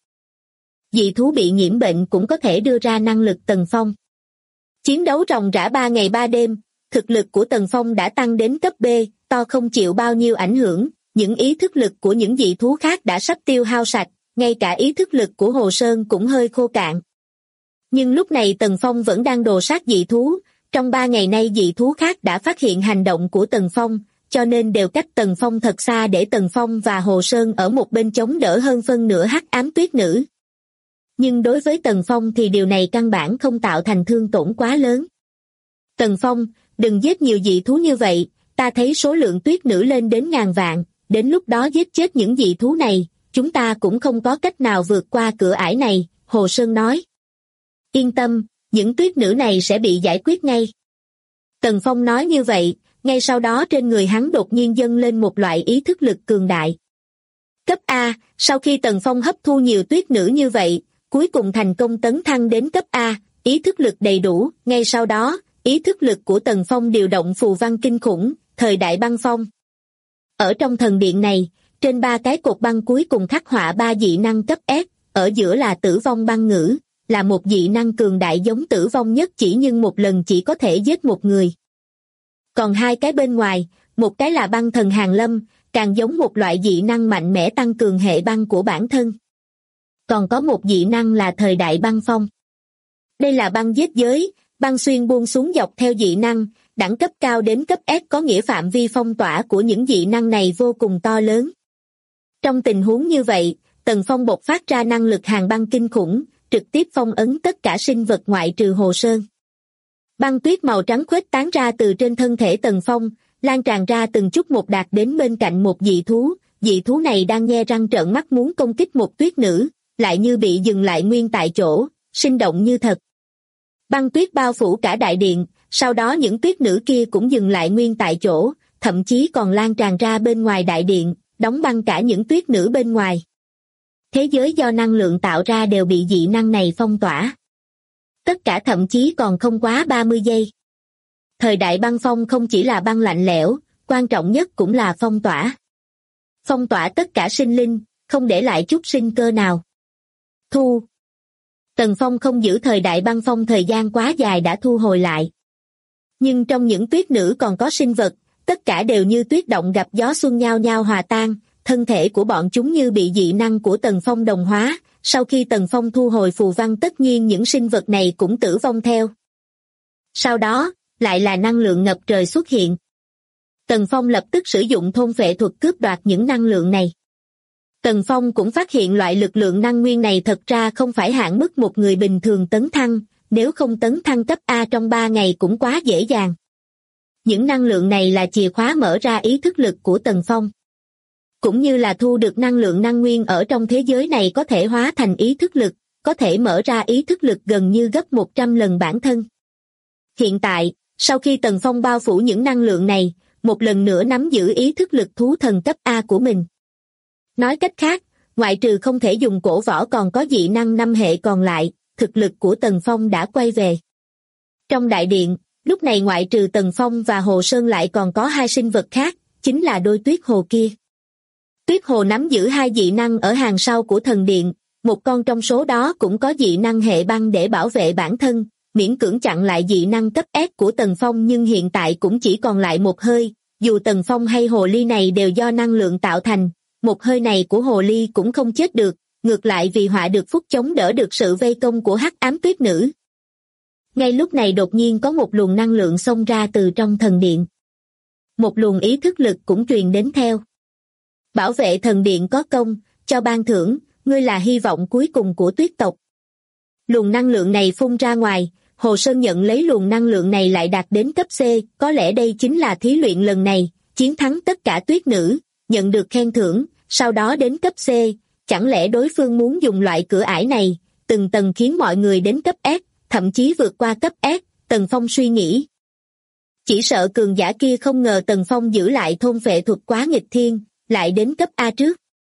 Dị thú bị nhiễm bệnh cũng có thể đưa ra năng lực Tần Phong. Chiến đấu ròng rã 3 ngày 3 đêm, thực lực của Tần Phong đã tăng đến cấp B, to không chịu bao nhiêu ảnh hưởng, những ý thức lực của những dị thú khác đã sắp tiêu hao sạch, ngay cả ý thức lực của Hồ Sơn cũng hơi khô cạn. Nhưng lúc này Tần Phong vẫn đang đồ sát dị thú, trong 3 ngày nay dị thú khác đã phát hiện hành động của Tần Phong, cho nên đều cách Tần Phong thật xa để Tần Phong và Hồ Sơn ở một bên chống đỡ hơn phân nửa hắc ám tuyết nữ. Nhưng đối với Tần Phong thì điều này căn bản không tạo thành thương tổn quá lớn. Tần Phong, đừng giết nhiều dị thú như vậy, ta thấy số lượng tuyết nữ lên đến ngàn vạn, đến lúc đó giết chết những dị thú này, chúng ta cũng không có cách nào vượt qua cửa ải này, Hồ Sơn nói. Yên tâm, những tuyết nữ này sẽ bị giải quyết ngay. Tần Phong nói như vậy, ngay sau đó trên người hắn đột nhiên dâng lên một loại ý thức lực cường đại. Cấp A, sau khi Tần Phong hấp thu nhiều tuyết nữ như vậy, cuối cùng thành công tấn thăng đến cấp A, ý thức lực đầy đủ, ngay sau đó, ý thức lực của Tần Phong điều động phù văn kinh khủng, thời đại băng phong. Ở trong thần điện này, trên 3 cái cột băng cuối cùng khắc họa 3 dị năng cấp S, ở giữa là tử vong băng ngữ, là một dị năng cường đại giống tử vong nhất chỉ nhưng một lần chỉ có thể giết một người. Còn 2 cái bên ngoài, một cái là băng thần Hàn Lâm, càng giống một loại dị năng mạnh mẽ tăng cường hệ băng của bản thân. Còn có một dị năng là thời đại băng phong. Đây là băng giết giới, băng xuyên buông xuống dọc theo dị năng, đẳng cấp cao đến cấp S có nghĩa phạm vi phong tỏa của những dị năng này vô cùng to lớn. Trong tình huống như vậy, Tần Phong bộc phát ra năng lực hàn băng kinh khủng, trực tiếp phong ấn tất cả sinh vật ngoại trừ Hồ Sơn. Băng tuyết màu trắng khuếch tán ra từ trên thân thể Tần Phong, lan tràn ra từng chút một đạt đến bên cạnh một dị thú này đang nhe răng trợn mắt muốn công kích một tuyết nữ, lại như bị dừng lại nguyên tại chỗ, sinh động như thật. Băng tuyết bao phủ cả đại điện, sau đó những tuyết nữ kia cũng dừng lại nguyên tại chỗ, thậm chí còn lan tràn ra bên ngoài đại điện, đóng băng cả những tuyết nữ bên ngoài. Thế giới do năng lượng tạo ra đều bị dị năng này phong tỏa. Tất cả thậm chí còn không quá 30 giây. Thời đại băng phong không chỉ là băng lạnh lẽo, quan trọng nhất cũng là phong tỏa. Phong tỏa tất cả sinh linh, không để lại chút sinh cơ nào. Thu. Tần Phong không giữ thời đại băng phong thời gian quá dài đã thu hồi lại. Nhưng trong những tuyết nữ còn có sinh vật, tất cả đều như tuyết động gặp gió xuân nhao nhao hòa tan, thân thể của bọn chúng như bị dị năng của Tần Phong đồng hóa, sau khi Tần Phong thu hồi phù văn tất nhiên những sinh vật này cũng tử vong theo. Sau đó, lại là năng lượng ngập trời xuất hiện. Tần Phong lập tức sử dụng thôn phệ thuật cướp đoạt những năng lượng này. Tần Phong cũng phát hiện loại lực lượng năng nguyên này thật ra không phải hạn mức một người bình thường tấn thăng, nếu không tấn thăng cấp A trong 3 ngày cũng quá dễ dàng. Những năng lượng này là chìa khóa mở ra ý thức lực của Tần Phong. Cũng như là thu được năng lượng năng nguyên ở trong thế giới này có thể hóa thành ý thức lực, có thể mở ra ý thức lực gần như gấp 100 lần bản thân. Hiện tại, sau khi Tần Phong bao phủ những năng lượng này, một lần nữa nắm giữ ý thức lực thú thần cấp A của mình. Nói cách khác, ngoại trừ không thể dùng cổ võ còn có dị năng 5 hệ còn lại, thực lực của Tần Phong đã quay về. Trong đại điện, lúc này ngoại trừ Tần Phong và Hồ Sơn lại còn có 2 sinh vật khác, chính là đôi tuyết hồ kia. Tuyết hồ nắm giữ 2 dị năng ở hàng sau của thần điện, một con trong số đó cũng có dị năng hệ băng để bảo vệ bản thân, miễn cưỡng chặn lại dị năng cấp S của Tần Phong nhưng hiện tại cũng chỉ còn lại một hơi, dù Tần Phong hay hồ ly này đều do năng lượng tạo thành, một hơi này của hồ ly cũng không chết được, ngược lại vì họa được phúc chống đỡ được sự vây công của hắc ám tuyết nữ. Ngay lúc này đột nhiên có một luồng năng lượng xông ra từ trong thần điện. Một luồng ý thức lực cũng truyền đến theo. Bảo vệ thần điện có công, cho ban thưởng, ngươi là hy vọng cuối cùng của tuyết tộc. Luồng năng lượng này phun ra ngoài, Hồ Sơn nhận lấy luồng năng lượng này lại đạt đến cấp C, có lẽ đây chính là thí luyện lần này, chiến thắng tất cả tuyết nữ, nhận được khen thưởng, sau đó đến cấp C, chẳng lẽ đối phương muốn dùng loại cửa ải này, từng tầng khiến mọi người đến cấp S, thậm chí vượt qua cấp S, Tần Phong suy nghĩ. Chỉ sợ cường giả kia không ngờ Tần Phong giữ lại thôn phệ thuật quá nghịch thiên, lại đến cấp A trước.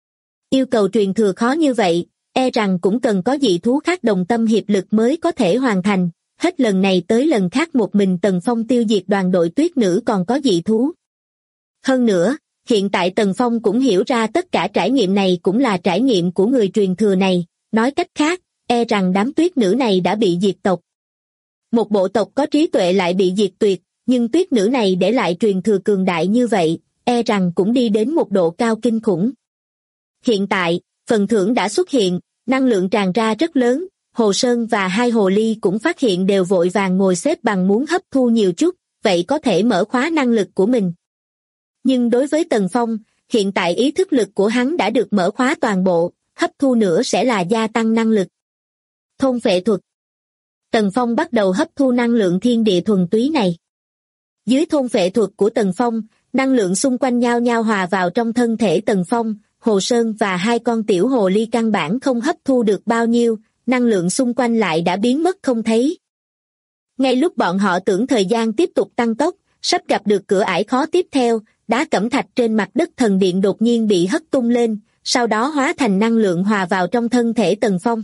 Yêu cầu truyền thừa khó như vậy, e rằng cũng cần có dị thú khác đồng tâm hiệp lực mới có thể hoàn thành, hết lần này tới lần khác một mình Tần Phong tiêu diệt đoàn đội tuyết nữ còn có dị thú. Hơn nữa, hiện tại Tần Phong cũng hiểu ra tất cả trải nghiệm này cũng là trải nghiệm của người truyền thừa này, nói cách khác, e rằng đám tuyết nữ này đã bị diệt tộc. Một bộ tộc có trí tuệ lại bị diệt tuyệt, nhưng tuyết nữ này để lại truyền thừa cường đại như vậy, e rằng cũng đi đến một độ cao kinh khủng. Hiện tại, phần thưởng đã xuất hiện, năng lượng tràn ra rất lớn, Hồ Sơn và 2 hồ ly cũng phát hiện đều vội vàng ngồi xếp bằng muốn hấp thu nhiều chút, vậy có thể mở khóa năng lực của mình. Nhưng đối với Tần Phong, hiện tại ý thức lực của hắn đã được mở khóa toàn bộ, hấp thu nữa sẽ là gia tăng năng lực. Thôn phệ thuật. Tần Phong bắt đầu hấp thu năng lượng thiên địa thuần túy này. Dưới thôn phệ thuật của Tần Phong, năng lượng xung quanh nhau nhau hòa vào trong thân thể Tần Phong, Hồ Sơn và 2 con tiểu hồ ly căn bản không hấp thu được bao nhiêu, năng lượng xung quanh lại đã biến mất không thấy. Ngay lúc bọn họ tưởng thời gian tiếp tục tăng tốc, sắp gặp được cửa ải khó tiếp theo, đá cẩm thạch trên mặt đất thần điện đột nhiên bị hất tung lên, sau đó hóa thành năng lượng hòa vào trong thân thể Tần Phong.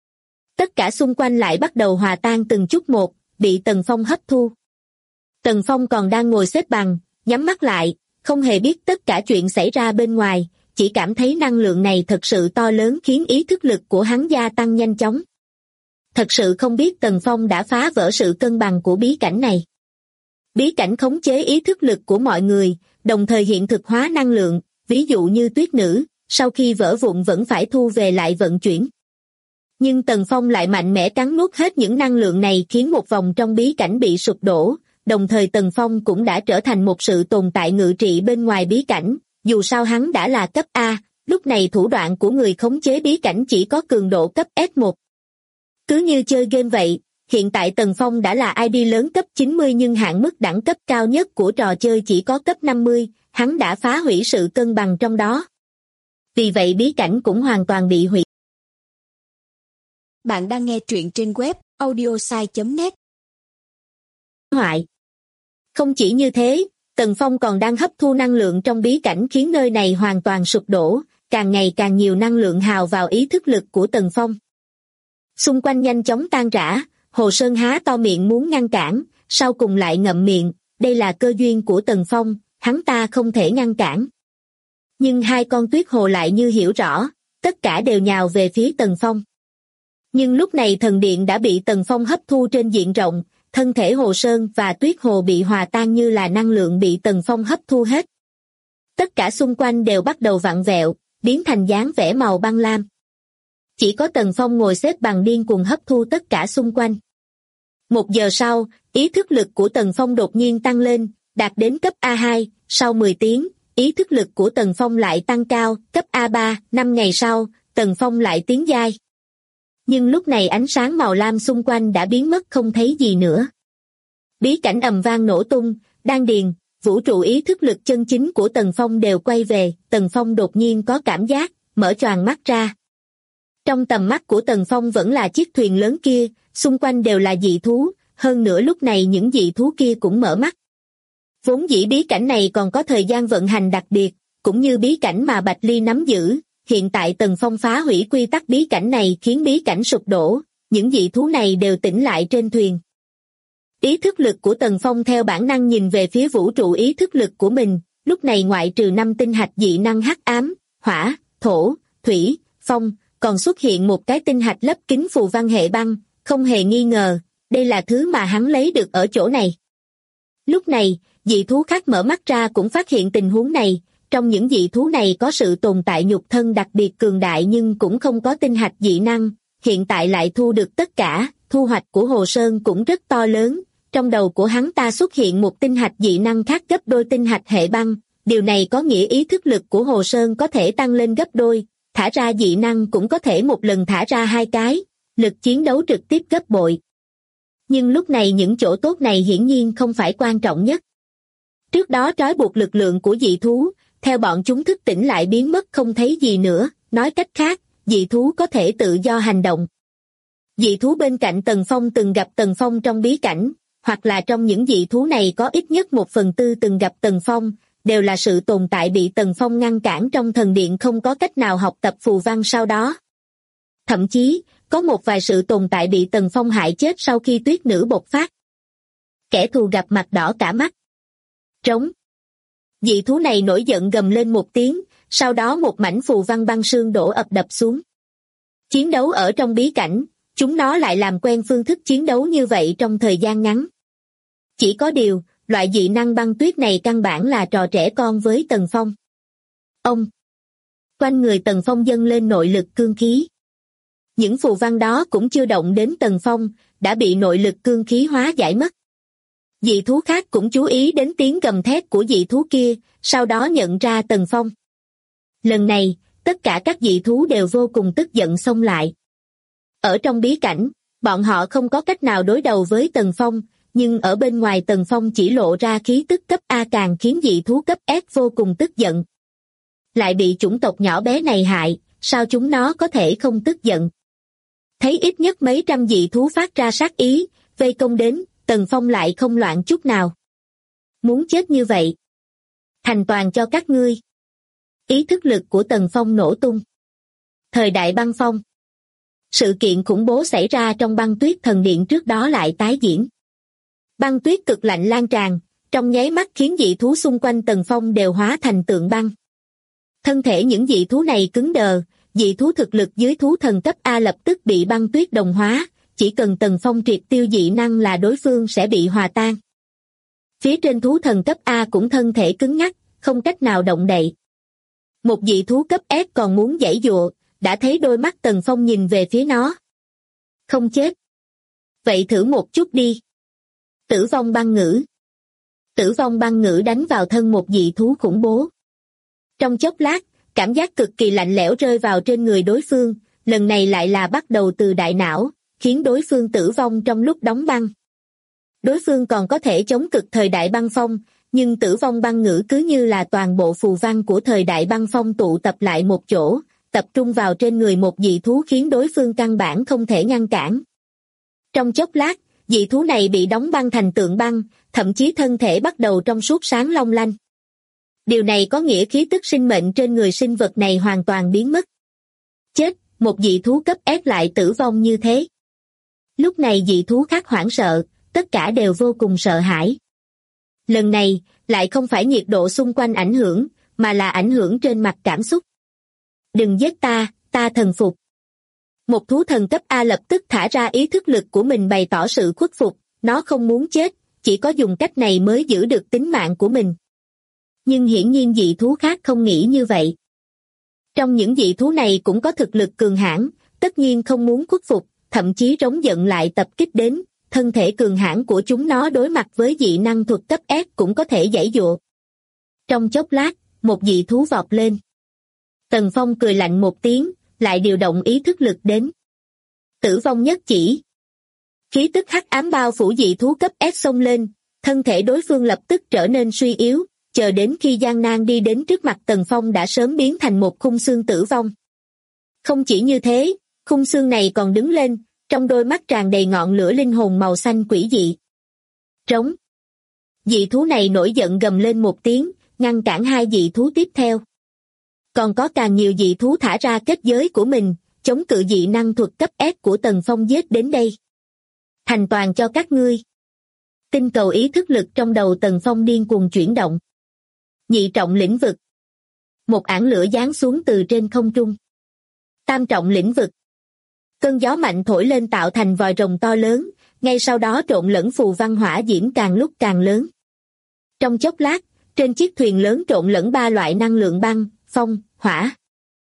Tất cả xung quanh lại bắt đầu hòa tan từng chút một, bị Tần Phong hấp thu. Tần Phong còn đang ngồi xếp bằng, nhắm mắt lại, không hề biết tất cả chuyện xảy ra bên ngoài, chỉ cảm thấy năng lượng này thật sự to lớn khiến ý thức lực của hắn gia tăng nhanh chóng. Thật sự không biết Tần Phong đã phá vỡ sự cân bằng của bí cảnh này. Bí cảnh khống chế ý thức lực của mọi người, đồng thời hiện thực hóa năng lượng, ví dụ như tuyết nữ, sau khi vỡ vụn vẫn phải thu về lại vận chuyển. Nhưng Tần Phong lại mạnh mẽ cắn nuốt hết những năng lượng này khiến một vòng trong bí cảnh bị sụp đổ, đồng thời Tần Phong cũng đã trở thành một sự tồn tại ngự trị bên ngoài bí cảnh, dù sao hắn đã là cấp A, lúc này thủ đoạn của người khống chế bí cảnh chỉ có cường độ cấp S1. Cứ như chơi game vậy, hiện tại Tần Phong đã là ID lớn cấp 90 nhưng hạn mức đẳng cấp cao nhất của trò chơi chỉ có cấp 50, hắn đã phá hủy sự cân bằng trong đó. Vì vậy bí cảnh cũng hoàn toàn bị hủy. Bạn đang nghe truyện trên web audiosai.net. Không chỉ như thế, Tần Phong còn đang hấp thu năng lượng trong bí cảnh khiến nơi này hoàn toàn sụp đổ, càng ngày càng nhiều năng lượng hào vào ý thức lực của Tần Phong. Xung quanh nhanh chóng tan rã, Hồ Sơn há to miệng muốn ngăn cản, sau cùng lại ngậm miệng, đây là cơ duyên của Tần Phong, hắn ta không thể ngăn cản. Nhưng 2 con tuyết hồ lại như hiểu rõ, tất cả đều nhào về phía Tần Phong. Nhưng lúc này thần điện đã bị Tần Phong hấp thu trên diện rộng, thân thể Hồ Sơn và tuyết hồ bị hòa tan như là năng lượng bị Tần Phong hấp thu hết. Tất cả xung quanh đều bắt đầu vặn vẹo, biến thành dáng vẻ màu băng lam. Chỉ có Tần Phong ngồi xếp bằng điên cuồng hấp thu tất cả xung quanh. 1 giờ sau, ý thức lực của Tần Phong đột nhiên tăng lên, đạt đến cấp A2, sau 10 tiếng, ý thức lực của Tần Phong lại tăng cao, cấp A3, 5 ngày sau, Tần Phong lại tiến giai. Nhưng lúc này ánh sáng màu lam xung quanh đã biến mất không thấy gì nữa. Bí cảnh ầm vang nổ tung, đan điền, vũ trụ ý thức lực chân chính của Tần Phong đều quay về. Tần Phong đột nhiên có cảm giác, mở choàng mắt ra. Trong tầm mắt của Tần Phong vẫn là chiếc thuyền lớn kia, xung quanh đều là dị thú, hơn nữa lúc này những dị thú kia cũng mở mắt. Vốn dĩ bí cảnh này còn có thời gian vận hành đặc biệt, cũng như bí cảnh mà Bạch Ly nắm giữ, hiện tại Tần Phong phá hủy quy tắc bí cảnh này khiến bí cảnh sụp đổ, những dị thú này đều tỉnh lại trên thuyền. Ý thức lực của Tần Phong theo bản năng nhìn về phía vũ trụ ý thức lực của mình, lúc này ngoại trừ 5 tinh hạch dị năng hắc ám, hỏa, thổ, thủy, phong, còn xuất hiện một cái tinh hạch lấp kín phù văn hệ băng, không hề nghi ngờ, đây là thứ mà hắn lấy được ở chỗ này. Lúc này, dị thú khác mở mắt ra cũng phát hiện tình huống này, trong những dị thú này có sự tồn tại nhục thân đặc biệt cường đại nhưng cũng không có tinh hạch dị năng, hiện tại lại thu được tất cả, thu hoạch của Hồ Sơn cũng rất to lớn, trong đầu của hắn ta xuất hiện một tinh hạch dị năng khác gấp đôi tinh hạch hệ băng, điều này có nghĩa ý thức lực của Hồ Sơn có thể tăng lên gấp đôi, thả ra dị năng cũng có thể một lần thả ra 2 cái, lực chiến đấu trực tiếp gấp bội. Nhưng lúc này những chỗ tốt này hiển nhiên không phải quan trọng nhất. Trước đó trói buộc lực lượng của dị thú, theo bọn chúng thức tỉnh lại biến mất không thấy gì nữa, nói cách khác, dị thú có thể tự do hành động. Dị thú bên cạnh Tần Phong từng gặp Tần Phong trong bí cảnh, hoặc là trong những dị thú này có ít nhất 1/4 từng gặp Tần Phong, đều là sự tồn tại bị Tần Phong ngăn cản trong thần điện không có cách nào học tập phù văn sau đó. Thậm chí, có một vài sự tồn tại bị Tần Phong hại chết sau khi tuyết nữ bộc phát. Kẻ thù gặp mặt đỏ cả mắt. Trống. Dị thú này nổi giận gầm lên một tiếng, sau đó một mảnh phù văn băng sương đổ ập đập xuống. Chiến đấu ở trong bí cảnh, chúng nó lại làm quen phương thức chiến đấu như vậy trong thời gian ngắn. Chỉ có điều, loại dị năng băng tuyết này căn bản là trò trẻ con với Tần Phong. Ông. Quanh người Tần Phong dâng lên nội lực cương khí. Những phù văn đó cũng chưa động đến Tần Phong, đã bị nội lực cương khí hóa giải mất. Dị thú khác cũng chú ý đến tiếng gầm thét của dị thú kia, sau đó nhận ra Tần Phong. Lần này, tất cả các dị thú đều vô cùng tức giận xông lại. Ở trong bí cảnh, bọn họ không có cách nào đối đầu với Tần Phong, nhưng ở bên ngoài Tần Phong chỉ lộ ra khí tức cấp A càng khiến dị thú cấp S vô cùng tức giận. Lại bị chủng tộc nhỏ bé này hại, sao chúng nó có thể không tức giận? Thấy ít nhất mấy trăm dị thú phát ra sát ý, vây công đến, Tần Phong lại không loạn chút nào. Muốn chết như vậy? Thành toàn cho các ngươi. Ý thức lực của Tần Phong nổ tung. Thời đại băng phong. Sự kiện khủng bố xảy ra trong băng tuyết thần điện trước đó lại tái diễn. Băng tuyết cực lạnh lan tràn, trong nháy mắt khiến dị thú xung quanh Tần Phong đều hóa thành tượng băng. Thân thể những dị thú này cứng đờ, dị thú thực lực dưới thú thần cấp A lập tức bị băng tuyết đồng hóa, chỉ cần Tần Phong triệt tiêu dị năng là đối phương sẽ bị hòa tan. Phía trên thú thần cấp A cũng thân thể cứng ngắc, không cách nào động đậy. Một dị thú cấp S còn muốn giãy giụa, đã thấy đôi mắt Tần Phong nhìn về phía nó. Không chết. Vậy thử một chút đi. Tử vong băng ngữ. Tử vong băng ngữ đánh vào thân một dị thú khủng bố. Trong chốc lát, cảm giác cực kỳ lạnh lẽo rơi vào trên người đối phương, lần này lại là bắt đầu từ đại não, khiến đối phương tử vong trong lúc đóng băng. Đối phương còn có thể chống cực thời đại băng phong, nhưng tử vong băng ngữ cứ như là toàn bộ phù văn của thời đại băng phong tụ tập lại một chỗ, tập trung vào trên người một dị thú khiến đối phương căn bản không thể ngăn cản. Trong chốc lát, dị thú này bị đóng băng thành tượng băng, thậm chí thân thể bắt đầu trong suốt sáng long lanh. Điều này có nghĩa khí tức sinh mệnh trên người sinh vật này hoàn toàn biến mất. Chết, một dị thú cấp S lại tử vong như thế. Lúc này dị thú khác hoảng sợ, tất cả đều vô cùng sợ hãi. Lần này, lại không phải nhiệt độ xung quanh ảnh hưởng, mà là ảnh hưởng trên mặt cảm xúc. Đừng giết ta, ta thần phục. Một thú thần cấp A lập tức thả ra ý thức lực của mình bày tỏ sự khuất phục, nó không muốn chết, chỉ có dùng cách này mới giữ được tính mạng của mình. Nhưng hiển nhiên dị thú khác không nghĩ như vậy. Trong những dị thú này cũng có thực lực cường hãn, tất nhiên không muốn khuất phục, thậm chí rống giận lại tập kích đến, thân thể cường hãn của chúng nó đối mặt với dị năng thuật cấp S cũng có thể giãy giụa. Trong chốc lát, một dị thú vọt lên. Tần Phong cười lạnh một tiếng, lại điều động ý thức lực đến. Tử vong nhất chỉ. Khí tức hắc ám bao phủ dị thú cấp S xông lên, thân thể đối phương lập tức trở nên suy yếu, chờ đến khi gian nan đi đến trước mặt Tần Phong đã sớm biến thành một khung xương tử vong. Không chỉ như thế, khung xương này còn đứng lên, trong đôi mắt tràn đầy ngọn lửa linh hồn màu xanh quỷ dị. Trống. Dị thú này nổi giận gầm lên một tiếng, ngăn cản hai dị thú tiếp theo. Còn có càng nhiều dị thú thả ra kết giới của mình, chống cự dị năng thuật cấp S của Tần Phong giết đến đây. Thành toàn cho các ngươi. Tinh cầu ý thức lực trong đầu Tần Phong điên cuồng chuyển động. Nhị trọng lĩnh vực. Một ảng lửa giáng xuống từ trên không trung. Tam trọng lĩnh vực. Cơn gió mạnh thổi lên tạo thành vòi rồng to lớn, ngay sau đó trộn lẫn phù văn hỏa diễm càng lúc càng lớn. Trong chốc lát, trên chiếc thuyền lớn trộn lẫn ba loại năng lượng băng, phong, hỏa.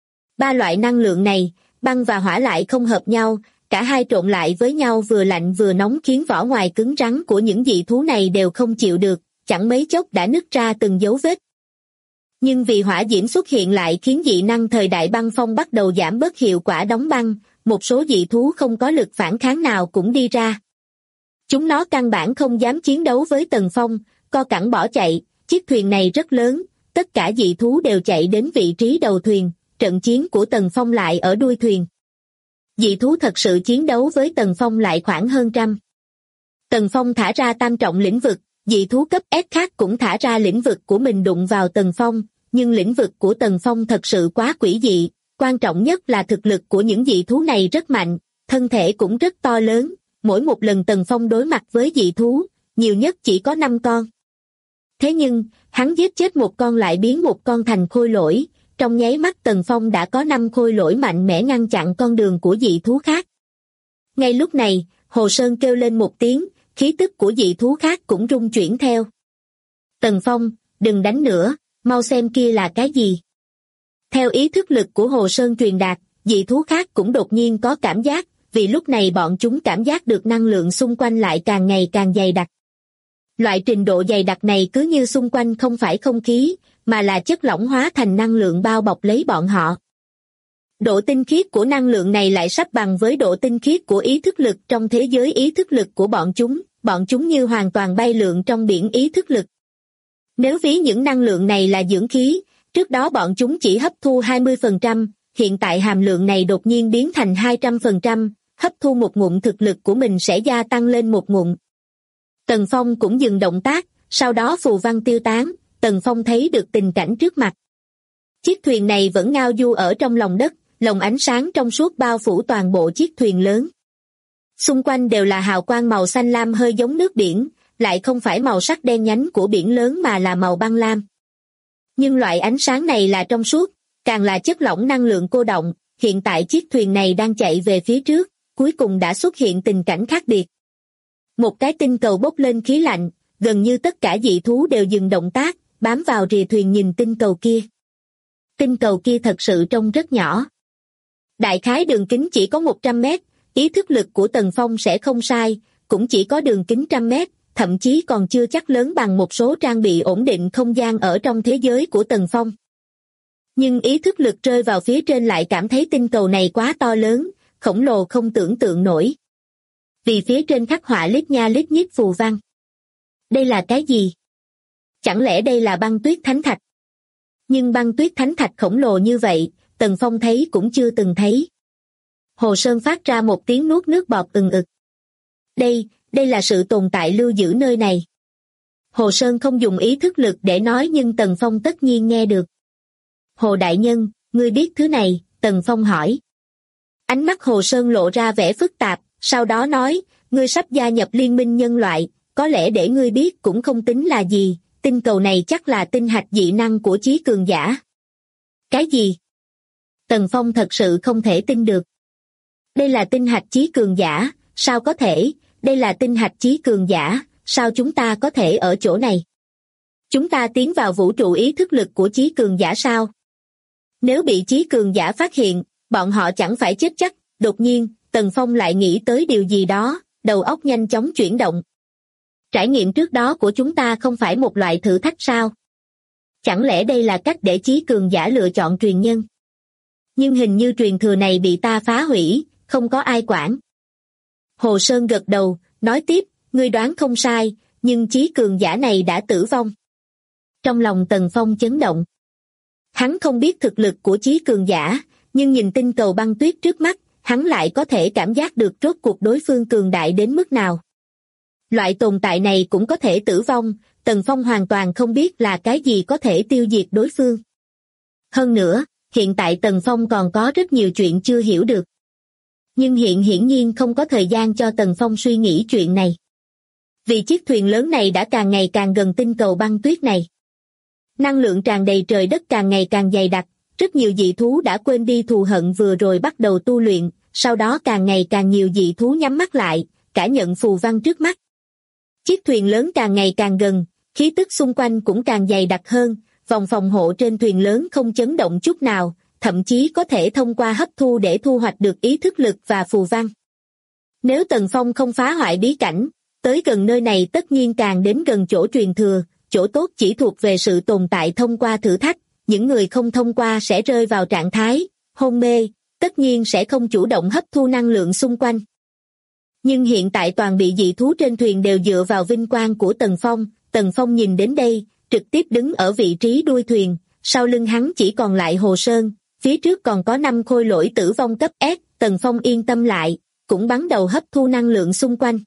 Ba loại năng lượng này, băng và hỏa lại không hợp nhau, cả hai trộn lại với nhau vừa lạnh vừa nóng khiến vỏ ngoài cứng rắn của những dị thú này đều không chịu được, chẳng mấy chốc đã nứt ra từng dấu vết. Nhưng vì hỏa diễm xuất hiện lại khiến dị năng thời đại băng phong bắt đầu giảm bớt hiệu quả đóng băng, một số dị thú không có lực phản kháng nào cũng đi ra. Chúng nó căn bản không dám chiến đấu với Tần Phong, co cẳng bỏ chạy, chiếc thuyền này rất lớn, tất cả dị thú đều chạy đến vị trí đầu thuyền, trận chiến của Tần Phong lại ở đuôi thuyền. Dị thú thật sự chiến đấu với Tần Phong lại khoảng hơn trăm. Tần Phong thả ra tam trọng lĩnh vực, dị thú cấp S khác cũng thả ra lĩnh vực của mình đụng vào Tần Phong, nhưng lĩnh vực của Tần Phong thật sự quá quỷ dị, quan trọng nhất là thực lực của những dị thú này rất mạnh, thân thể cũng rất to lớn, mỗi một lần Tần Phong đối mặt với dị thú, nhiều nhất chỉ có 5 con. Thế nhưng, hắn giết chết một con lại biến một con thành khôi lỗi, trong nháy mắt Tần Phong đã có 5 khôi lỗi mạnh mẽ ngăn chặn con đường của dị thú khác. Ngay lúc này, Hồ Sơn kêu lên một tiếng, khí tức của dị thú khác cũng rung chuyển theo. Tần Phong, đừng đánh nữa, mau xem kia là cái gì. Theo ý thức lực của Hồ Sơn truyền đạt, dị thú khác cũng đột nhiên có cảm giác, vì lúc này bọn chúng cảm giác được năng lượng xung quanh lại càng ngày càng dày đặc. Loại trình độ dày đặc này cứ như xung quanh không phải không khí, mà là chất lỏng hóa thành năng lượng bao bọc lấy bọn họ. Độ tinh khiết của năng lượng này lại sắp bằng với độ tinh khiết của ý thức lực trong thế giới ý thức lực của bọn chúng như hoàn toàn bay lượn trong biển ý thức lực. Nếu ví những năng lượng này là dưỡng khí, trước đó bọn chúng chỉ hấp thu 20%, hiện tại hàm lượng này đột nhiên biến thành 200%, hấp thu một ngụm thực lực của mình sẽ gia tăng lên một ngụm. Tần Phong cũng dừng động tác, sau đó phù văn tiêu tán, Tần Phong thấy được tình cảnh trước mặt. Chiếc thuyền này vẫn ngao du ở trong lòng đất, lồng ánh sáng trong suốt bao phủ toàn bộ chiếc thuyền lớn. Xung quanh đều là hào quang màu xanh lam hơi giống nước biển, lại không phải màu sắc đen nhánh của biển lớn mà là màu băng lam. Nhưng loại ánh sáng này là trong suốt, càng là chất lỏng năng lượng cô động, hiện tại chiếc thuyền này đang chạy về phía trước, cuối cùng đã xuất hiện tình cảnh khác biệt. Một cái tinh cầu bốc lên khí lạnh, gần như tất cả dị thú đều dừng động tác, bám vào rìa thuyền nhìn tinh cầu kia. Tinh cầu kia thật sự trông rất nhỏ. Đại khái đường kính chỉ có 100 mét, ý thức lực của Tần Phong sẽ không sai, cũng chỉ có đường kính 100 mét, thậm chí còn chưa chắc lớn bằng một số trang bị ổn định không gian ở trong thế giới của Tần Phong. Nhưng ý thức lực rơi vào phía trên lại cảm thấy tinh cầu này quá to lớn, khổng lồ không tưởng tượng nổi. Vì phía trên khắc họa lít nha lít nhít phù văn. Đây là cái gì? Chẳng lẽ đây là băng tuyết thánh thạch? Nhưng băng tuyết thánh thạch khổng lồ như vậy, Tần Phong thấy cũng chưa từng thấy. Hồ Sơn phát ra một tiếng nuốt nước bọt ừng ực. Đây là sự tồn tại lưu giữ nơi này. Hồ Sơn không dùng ý thức lực để nói nhưng Tần Phong tất nhiên nghe được. Hồ Đại Nhân, ngươi biết thứ này, Tần Phong hỏi. Ánh mắt Hồ Sơn lộ ra vẻ phức tạp, sau đó nói, ngươi sắp gia nhập liên minh nhân loại, có lẽ để ngươi biết cũng không tính là gì, tinh cầu này chắc là tinh hạch dị năng của chí cường giả. Cái gì? Tần Phong thật sự không thể tin được. Đây là tinh hạch chí cường giả, sao có thể, đây là tinh hạch chí cường giả, sao chúng ta có thể ở chỗ này? Chúng ta tiến vào vũ trụ ý thức lực của chí cường giả sao? Nếu bị chí cường giả phát hiện, bọn họ chẳng phải chết chắc, đột nhiên, Tần Phong lại nghĩ tới điều gì đó, đầu óc nhanh chóng chuyển động. Trải nghiệm trước đó của chúng ta không phải một loại thử thách sao? Chẳng lẽ đây là cách để chí cường giả lựa chọn truyền nhân? Nhưng hình như truyền thừa này bị ta phá hủy, không có ai quản, Hồ Sơn gật đầu, nói tiếp, ngươi đoán không sai, nhưng chí cường giả này đã tử vong. Trong lòng Tần Phong chấn động. Hắn không biết thực lực của chí cường giả, nhưng nhìn tinh cầu băng tuyết trước mắt, hắn lại có thể cảm giác được rốt cuộc đối phương cường đại đến mức nào. Loại tồn tại này cũng có thể tử vong, Tần Phong hoàn toàn không biết là cái gì có thể tiêu diệt đối phương. Hơn nữa, hiện tại Tần Phong còn có rất nhiều chuyện chưa hiểu được. Nhưng hiển nhiên không có thời gian cho Tần Phong suy nghĩ chuyện này. Vì chiếc thuyền lớn này đã càng ngày càng gần tinh cầu băng tuyết này. Năng lượng tràn đầy trời đất càng ngày càng dày đặc, rất nhiều dị thú đã quên đi thù hận vừa rồi bắt đầu tu luyện, sau đó càng ngày càng nhiều dị thú nhắm mắt lại, cả nhận phù văn trước mắt. Chiếc thuyền lớn càng ngày càng gần, khí tức xung quanh cũng càng dày đặc hơn, vòng phòng hộ trên thuyền lớn không chấn động chút nào, thậm chí có thể thông qua hấp thu để thu hoạch được ý thức lực và phù văn. Nếu Tần Phong không phá hoại bí cảnh, tới gần nơi này tất nhiên càng đến gần chỗ truyền thừa, chỗ tốt chỉ thuộc về sự tồn tại thông qua thử thách, những người không thông qua sẽ rơi vào trạng thái hôn mê, tất nhiên sẽ không chủ động hấp thu năng lượng xung quanh. Nhưng hiện tại toàn bị dị thú trên thuyền đều dựa vào vinh quang của Tần Phong nhìn đến đây, trực tiếp đứng ở vị trí đuôi thuyền, sau lưng hắn chỉ còn lại Hồ Sơn, phía trước còn có 5 khôi lỗi tử vong cấp S, Tần Phong yên tâm lại, cũng bắt đầu hấp thu năng lượng xung quanh.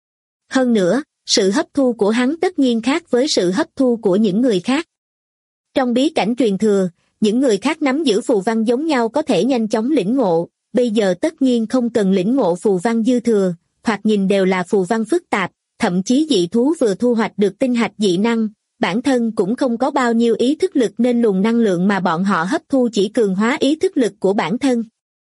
Hơn nữa, sự hấp thu của hắn tất nhiên khác với sự hấp thu của những người khác. Trong bí cảnh truyền thừa, những người khác nắm giữ phù văn giống nhau có thể nhanh chóng lĩnh ngộ, bây giờ tất nhiên không cần lĩnh ngộ phù văn dư thừa, hoặc nhìn đều là phù văn phức tạp, thậm chí dị thú vừa thu hoạch được tinh hạch dị năng, bản thân cũng không có bao nhiêu ý thức lực nên luồng năng lượng mà bọn họ hấp thu chỉ cường hóa ý thức lực của bản thân.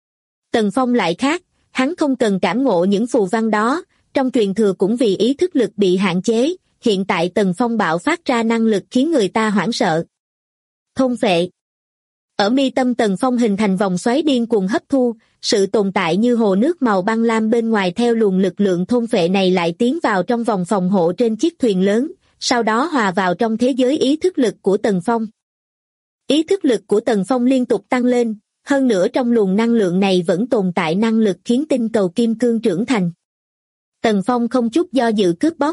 Tần Phong lại khác, hắn không cần cảm ngộ những phù văn đó, trong truyền thừa cũng vì ý thức lực bị hạn chế, hiện tại Tần Phong bạo phát ra năng lực khiến người ta hoảng sợ. Thôn phệ. Ở mi tâm Tần Phong hình thành vòng xoáy điên cuồng hấp thu, sự tồn tại như hồ nước màu băng lam bên ngoài theo luồng lực lượng thôn phệ này lại tiến vào trong vòng phòng hộ trên chiếc thuyền lớn, sau đó hòa vào trong thế giới ý thức lực của Tần Phong. Ý thức lực của Tần Phong liên tục tăng lên, hơn nữa trong luồng năng lượng này vẫn tồn tại năng lực khiến tinh cầu kim cương trưởng thành. Tần Phong không chút do dự cướp bóc.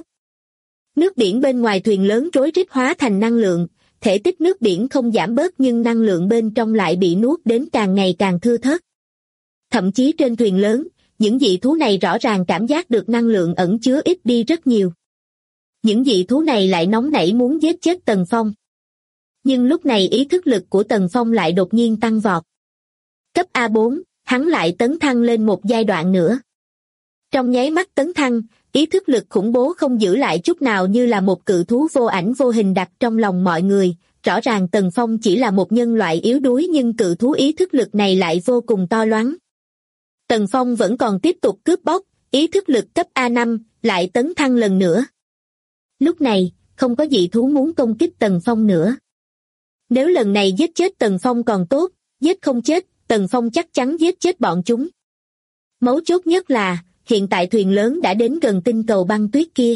Nước biển bên ngoài thuyền lớn rối rít hóa thành năng lượng, thể tích nước biển không giảm bớt nhưng năng lượng bên trong lại bị nuốt đến càng ngày càng thưa thớt. Thậm chí trên thuyền lớn, những dị thú này rõ ràng cảm giác được năng lượng ẩn chứa ít đi rất nhiều. Những dị thú này lại nóng nảy muốn giết chết Tần Phong. Nhưng lúc này ý thức lực của Tần Phong lại đột nhiên tăng vọt. Cấp A4, hắn lại tấn thăng lên một giai đoạn nữa. Trong nháy mắt tấn thăng, ý thức lực khủng bố không giữ lại chút nào như là một cự thú vô ảnh vô hình đặt trong lòng mọi người. Rõ ràng Tần Phong chỉ là một nhân loại yếu đuối nhưng cự thú ý thức lực này lại vô cùng to loáng. Tần Phong vẫn còn tiếp tục cướp bóc, ý thức lực cấp A5, lại tấn thăng lần nữa. Lúc này, không có dị thú muốn công kích Tần Phong nữa. Nếu lần này giết chết Tần Phong còn tốt, giết không chết, Tần Phong chắc chắn giết chết bọn chúng. Mấu chốt nhất là, hiện tại thuyền lớn đã đến gần tinh cầu băng tuyết kia.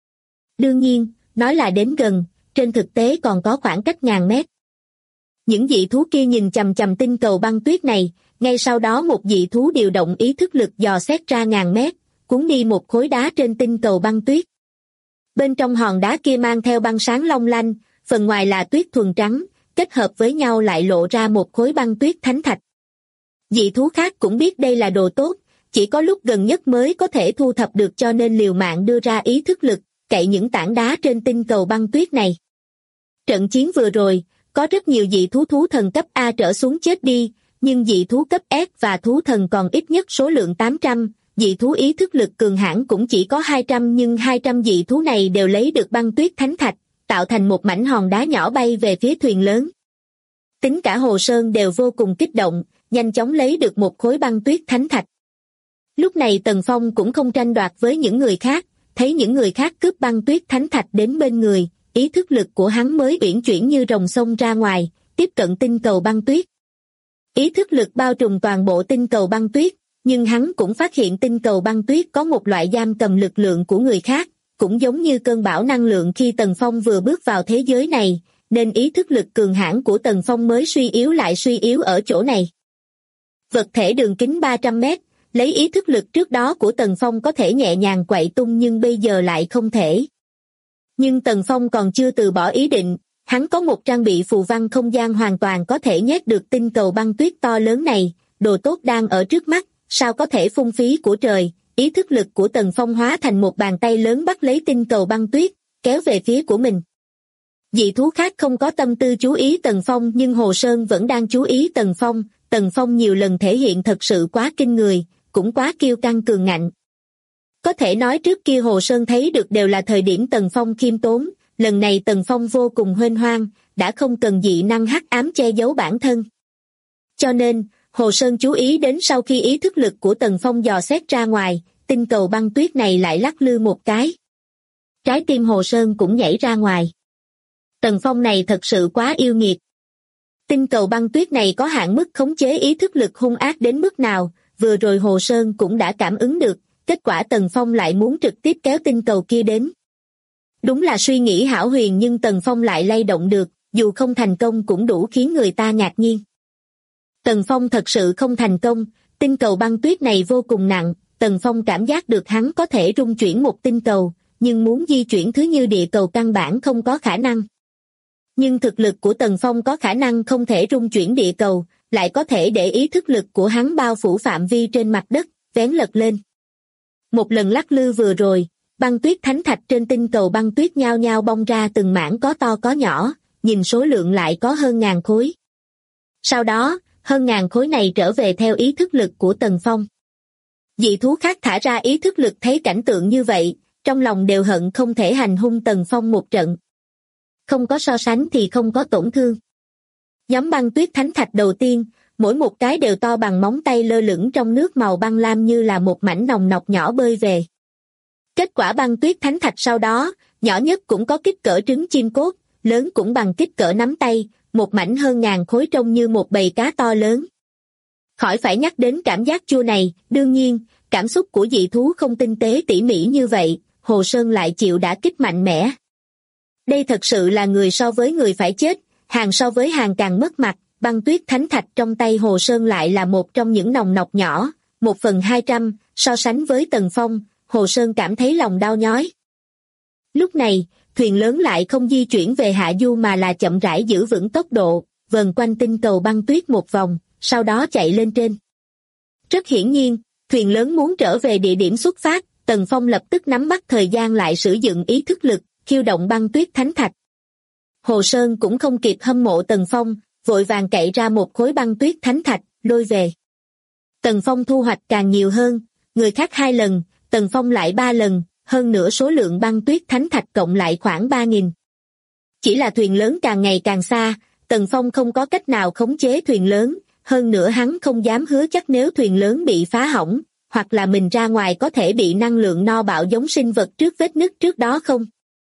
Đương nhiên, nói là đến gần, trên thực tế còn có khoảng cách ngàn mét. Những dị thú kia nhìn chằm chằm tinh cầu băng tuyết này, ngay sau đó một dị thú điều động ý thức lực dò xét ra ngàn mét, cuốn đi một khối đá trên tinh cầu băng tuyết. Bên trong hòn đá kia mang theo băng sáng long lanh, phần ngoài là tuyết thuần trắng, kết hợp với nhau lại lộ ra một khối băng tuyết thánh thạch. Dị thú khác cũng biết đây là đồ tốt, chỉ có lúc gần nhất mới có thể thu thập được cho nên liều mạng đưa ra ý thức lực, cậy những tảng đá trên tinh cầu băng tuyết này. Trận chiến vừa rồi, có rất nhiều dị thú thần cấp A trở xuống chết đi, nhưng dị thú cấp S và thú thần còn ít nhất số lượng 800, dị thú ý thức lực cường hãn cũng chỉ có 200 nhưng 200 dị thú này đều lấy được băng tuyết thánh thạch, tạo thành một mảnh hòn đá nhỏ bay về phía thuyền lớn. Tính cả Hồ Sơn đều vô cùng kích động, nhanh chóng lấy được một khối băng tuyết thánh thạch. Lúc này Tần Phong cũng không tranh đoạt với những người khác, thấy những người khác cướp băng tuyết thánh thạch đến bên người, ý thức lực của hắn mới uyển chuyển như rồng sông ra ngoài, tiếp cận tinh cầu băng tuyết. Ý thức lực bao trùm toàn bộ tinh cầu băng tuyết, nhưng hắn cũng phát hiện tinh cầu băng tuyết có một loại giam cầm lực lượng của người khác, cũng giống như cơn bão năng lượng khi Tần Phong vừa bước vào thế giới này, nên ý thức lực cường hãn của Tần Phong mới suy yếu lại suy yếu ở chỗ này. Vật thể đường kính 300 mét, Lấy ý thức lực trước đó của Tần Phong có thể nhẹ nhàng quậy tung nhưng bây giờ lại không thể. Nhưng Tần Phong còn chưa từ bỏ ý định, hắn có một trang bị phù văn không gian hoàn toàn có thể nhét được tinh cầu băng tuyết to lớn này, đồ tốt đang ở trước mắt, sao có thể phung phí của trời. Ý thức lực của Tần Phong hóa thành một bàn tay lớn bắt lấy tinh cầu băng tuyết, kéo về phía của mình. Dị thú khác không có tâm tư chú ý Tần Phong nhưng Hồ Sơn vẫn đang chú ý Tần Phong. Tần Phong nhiều lần thể hiện thật sự quá kinh người, cũng quá kiêu căng cường ngạnh. Có thể nói trước kia Hồ Sơn thấy được đều là thời điểm Tần Phong khiêm tốn, lần này Tần Phong vô cùng huênh hoang, đã không cần dị năng hắc ám che giấu bản thân. Cho nên, Hồ Sơn chú ý đến sau khi ý thức lực của Tần Phong dò xét ra ngoài, tinh cầu băng tuyết này lại lắc lư một cái. Trái tim Hồ Sơn cũng nhảy ra ngoài. Tần Phong này thật sự quá yêu nghiệt. Tinh cầu băng tuyết này có hạn mức khống chế ý thức lực hung ác đến mức nào, vừa rồi Hồ Sơn cũng đã cảm ứng được, kết quả Tần Phong lại muốn trực tiếp kéo tinh cầu kia đến. Đúng là suy nghĩ hão huyền nhưng Tần Phong lại lay động được, dù không thành công cũng đủ khiến người ta ngạc nhiên. Tần Phong thật sự không thành công, tinh cầu băng tuyết này vô cùng nặng, Tần Phong cảm giác được hắn có thể rung chuyển một tinh cầu, nhưng muốn di chuyển thứ như địa cầu căn bản không có khả năng. Nhưng thực lực của Tần Phong có khả năng không thể rung chuyển địa cầu, lại có thể để ý thức lực của hắn bao phủ phạm vi trên mặt đất, vén lật lên. Một lần lắc lư vừa rồi, băng tuyết thánh thạch trên tinh cầu băng tuyết nhao nhao bong ra từng mảng có to có nhỏ, nhìn số lượng lại có hơn 1000 khối. Sau đó, hơn 1000 khối này trở về theo ý thức lực của Tần Phong. Dị thú khác thả ra ý thức lực thấy cảnh tượng như vậy, trong lòng đều hận không thể hành hung Tần Phong một trận. Không có so sánh thì không có tổn thương. Nhóm băng tuyết thánh thạch đầu tiên, mỗi một cái đều to bằng móng tay lơ lửng trong nước màu băng lam như là một mảnh nòng nọc nhỏ bơi về. Kết quả băng tuyết thánh thạch sau đó, nhỏ nhất cũng có kích cỡ trứng chim cốt, lớn cũng bằng kích cỡ nắm tay, một mảnh hơn 1000 khối trông như một bầy cá to lớn. Khỏi phải nhắc đến cảm giác chua này, đương nhiên, cảm xúc của dị thú không tinh tế tỉ mỉ như vậy, Hồ Sơn lại chịu đả kích mạnh mẽ. Đây thật sự là người so với người phải chết, hàng so với hàng càng mất mặt, băng tuyết thánh thạch trong tay Hồ Sơn lại là một trong những nòng nọc nhỏ, 1/200, so sánh với Tần Phong, Hồ Sơn cảm thấy lòng đau nhói. Lúc này, thuyền lớn lại không di chuyển về hạ du mà là chậm rãi giữ vững tốc độ, vần quanh tinh cầu băng tuyết một vòng, sau đó chạy lên trên. Rất hiển nhiên, thuyền lớn muốn trở về địa điểm xuất phát, Tần Phong lập tức nắm bắt thời gian lại sử dụng ý thức lực, khiêu động băng tuyết thánh thạch. Hồ Sơn cũng không kịp hâm mộ Tần Phong, vội vàng cậy ra một khối băng tuyết thánh thạch, lôi về. Tần Phong thu hoạch càng nhiều hơn, người khác 2 lần, Tần Phong lại 3 lần, hơn nữa số lượng băng tuyết thánh thạch cộng lại khoảng 3000. Chỉ là thuyền lớn càng ngày càng xa, Tần Phong không có cách nào khống chế thuyền lớn, hơn nữa hắn không dám hứa chắc nếu thuyền lớn bị phá hỏng, hoặc là mình ra ngoài có thể bị năng lượng no bạo giống sinh vật trước vết nứt trước đó không.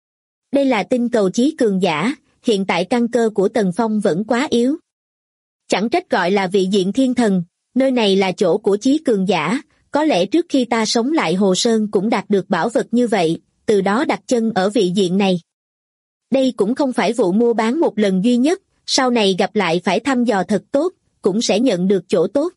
Đây là tinh cầu chí cường giả, hiện tại căn cơ của Tần Phong vẫn quá yếu. Chẳng trách gọi là vị diện thiên thần, nơi này là chỗ của chí cường giả, có lẽ trước khi ta sống lại Hồ Sơn cũng đạt được bảo vật như vậy, từ đó đặt chân ở vị diện này. Đây cũng không phải vụ mua bán một lần duy nhất, sau này gặp lại phải thăm dò thật tốt, cũng sẽ nhận được chỗ tốt.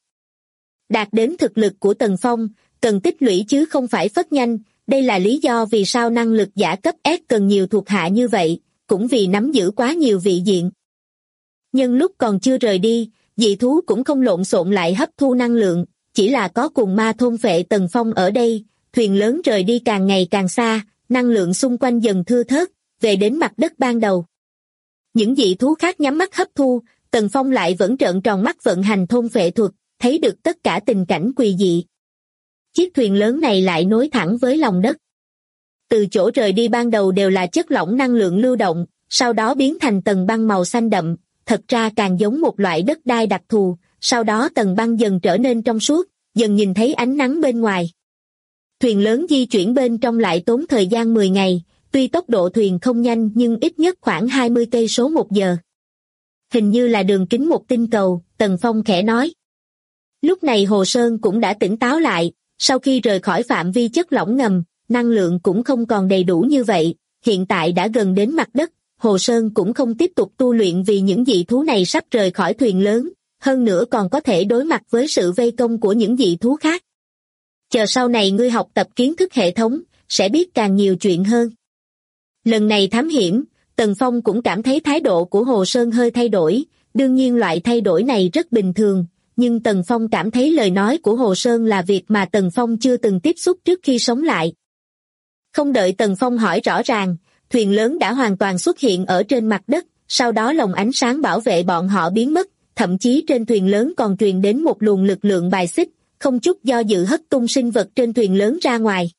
Đạt đến thực lực của Tần Phong, cần tích lũy chứ không phải phất nhanh, đây là lý do vì sao năng lực giả cấp S cần nhiều thuộc hạ như vậy, cũng vì nắm giữ quá nhiều vị diện. Nhưng lúc còn chưa rời đi, dị thú cũng không lộn xộn lại hấp thu năng lượng, chỉ là có cùng ma thôn phệ Tần Phong ở đây, thuyền lớn rời đi càng ngày càng xa, năng lượng xung quanh dần thưa thớt, về đến mặt đất ban đầu. Những dị thú khác nhắm mắt hấp thu, Tần Phong lại vẫn trợn tròn mắt vận hành thôn phệ thuật, thấy được tất cả tình cảnh kỳ dị. Chiếc thuyền lớn này lại nối thẳng với lòng đất. Từ chỗ rời đi ban đầu đều là chất lỏng năng lượng lưu động, sau đó biến thành tầng băng màu xanh đậm, thật ra càng giống một loại đất đai đặc thù, sau đó tầng băng dần trở nên trong suốt, dần nhìn thấy ánh nắng bên ngoài. Thuyền lớn di chuyển bên trong lại tốn thời gian 10 ngày, tuy tốc độ thuyền không nhanh nhưng ít nhất khoảng 20 cây số một giờ. Hình như là đường kính một tinh cầu, Tần Phong khẽ nói. Lúc này Hồ Sơn cũng đã tỉnh táo lại, sau khi rời khỏi phạm vi chất lỏng ngầm, năng lượng cũng không còn đầy đủ như vậy, hiện tại đã gần đến mặt đất, Hồ Sơn cũng không tiếp tục tu luyện vì những dị thú này sắp rời khỏi thuyền lớn, hơn nữa còn có thể đối mặt với sự vây công của những dị thú khác. Chờ sau này ngươi học tập kiến thức hệ thống, sẽ biết càng nhiều chuyện hơn. Lần này thám hiểm, Tần Phong cũng cảm thấy thái độ của Hồ Sơn hơi thay đổi, đương nhiên loại thay đổi này rất bình thường, nhưng Tần Phong cảm thấy lời nói của Hồ Sơn là việc mà Tần Phong chưa từng tiếp xúc trước khi sống lại. Không đợi Tần Phong hỏi rõ ràng, thuyền lớn đã hoàn toàn xuất hiện ở trên mặt đất, sau đó lồng ánh sáng bảo vệ bọn họ biến mất, thậm chí trên thuyền lớn còn truyền đến một luồng lực lượng bài xích, không chút do dự hất tung sinh vật trên thuyền lớn ra ngoài.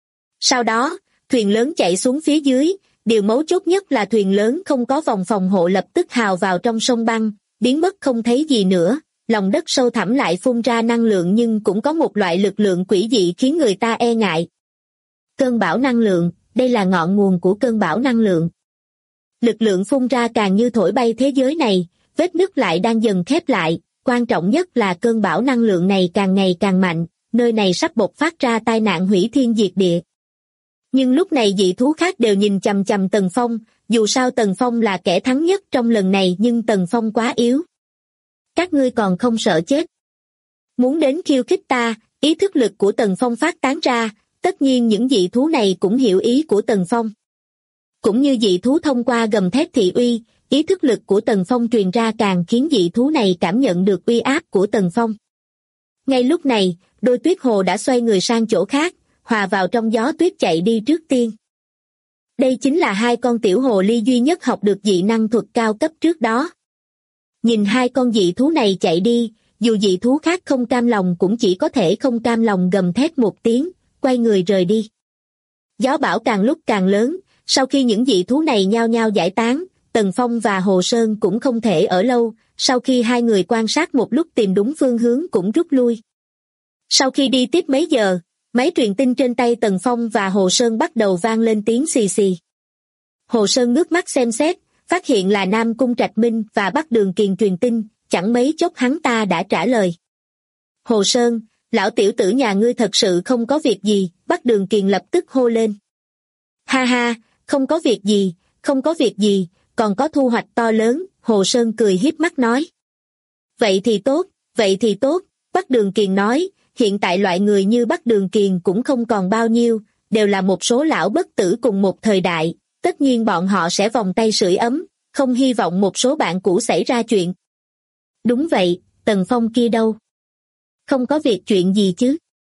Sau đó, thuyền lớn chạy xuống phía dưới, điều mấu chốt nhất là thuyền lớn không có vòng phòng hộ lập tức hào vào trong sông băng, biến mất không thấy gì nữa, lòng đất sâu thẳm lại phun ra năng lượng nhưng cũng có một loại lực lượng quỷ dị khiến người ta e ngại. Cơn bão năng lượng, đây là ngọn nguồn của cơn bão năng lượng. Lực lượng phun ra càng như thổi bay thế giới này, vết nứt lại đang dần khép lại, quan trọng nhất là cơn bão năng lượng này càng ngày càng mạnh, nơi này sắp bộc phát ra tai nạn hủy thiên diệt địa. Nhưng lúc này dị thú khác đều nhìn chằm chằm Tần Phong, dù sao Tần Phong là kẻ thắng nhất trong lần này nhưng Tần Phong quá yếu. Các ngươi còn không sợ chết. Muốn đến khiêu khích ta, ý thức lực của Tần Phong phát tán ra, tất nhiên những dị thú này cũng hiểu ý của Tần Phong. Cũng như dị thú thông qua gầm thét thị uy, ý thức lực của Tần Phong truyền ra càng khiến dị thú này cảm nhận được uy áp của Tần Phong. Ngay lúc này, đôi tuyết hồ đã xoay người sang chỗ khác, hòa vào trong gió tuyết chạy đi trước tiên. Đây chính là hai con tiểu hồ ly duy nhất học được dị năng thuật cao cấp trước đó. Nhìn hai con dị thú này chạy đi, dù dị thú khác không cam lòng cũng chỉ có thể không cam lòng gầm thét một tiếng, quay người rời đi. Gió bão càng lúc càng lớn, sau khi những dị thú này nhao nhao giải tán, Tần Phong và Hồ Sơn cũng không thể ở lâu, sau khi hai người quan sát một lúc tìm đúng phương hướng cũng rút lui. Sau khi đi tiếp mấy giờ, máy truyền tin trên tay Tần Phong và Hồ Sơn bắt đầu vang lên tiếng xì xì. Hồ Sơn ngước mắt xem xét, phát hiện là Nam Cung Trạch Minh và Bắc Đường Kiền truyền tin, chẳng mấy chốc hắn ta đã trả lời. Hồ Sơn, lão tiểu tử nhà ngươi thật sự không có việc gì, Bắc Đường Kiền lập tức hô lên. Ha ha, không có việc gì, không có việc gì, còn có thu hoạch to lớn, Hồ Sơn cười hiếp mắt nói. Vậy thì tốt, vậy thì tốt, Bắc Đường Kiền nói, hiện tại loại người như Bắc Đường Kiền cũng không còn bao nhiêu, đều là một số lão bất tử cùng một thời đại, tất nhiên bọn họ sẽ vòng tay sưởi ấm, không hy vọng một số bạn cũ xảy ra chuyện. Đúng vậy, Tần Phong kia đâu? Không có việc chuyện gì chứ?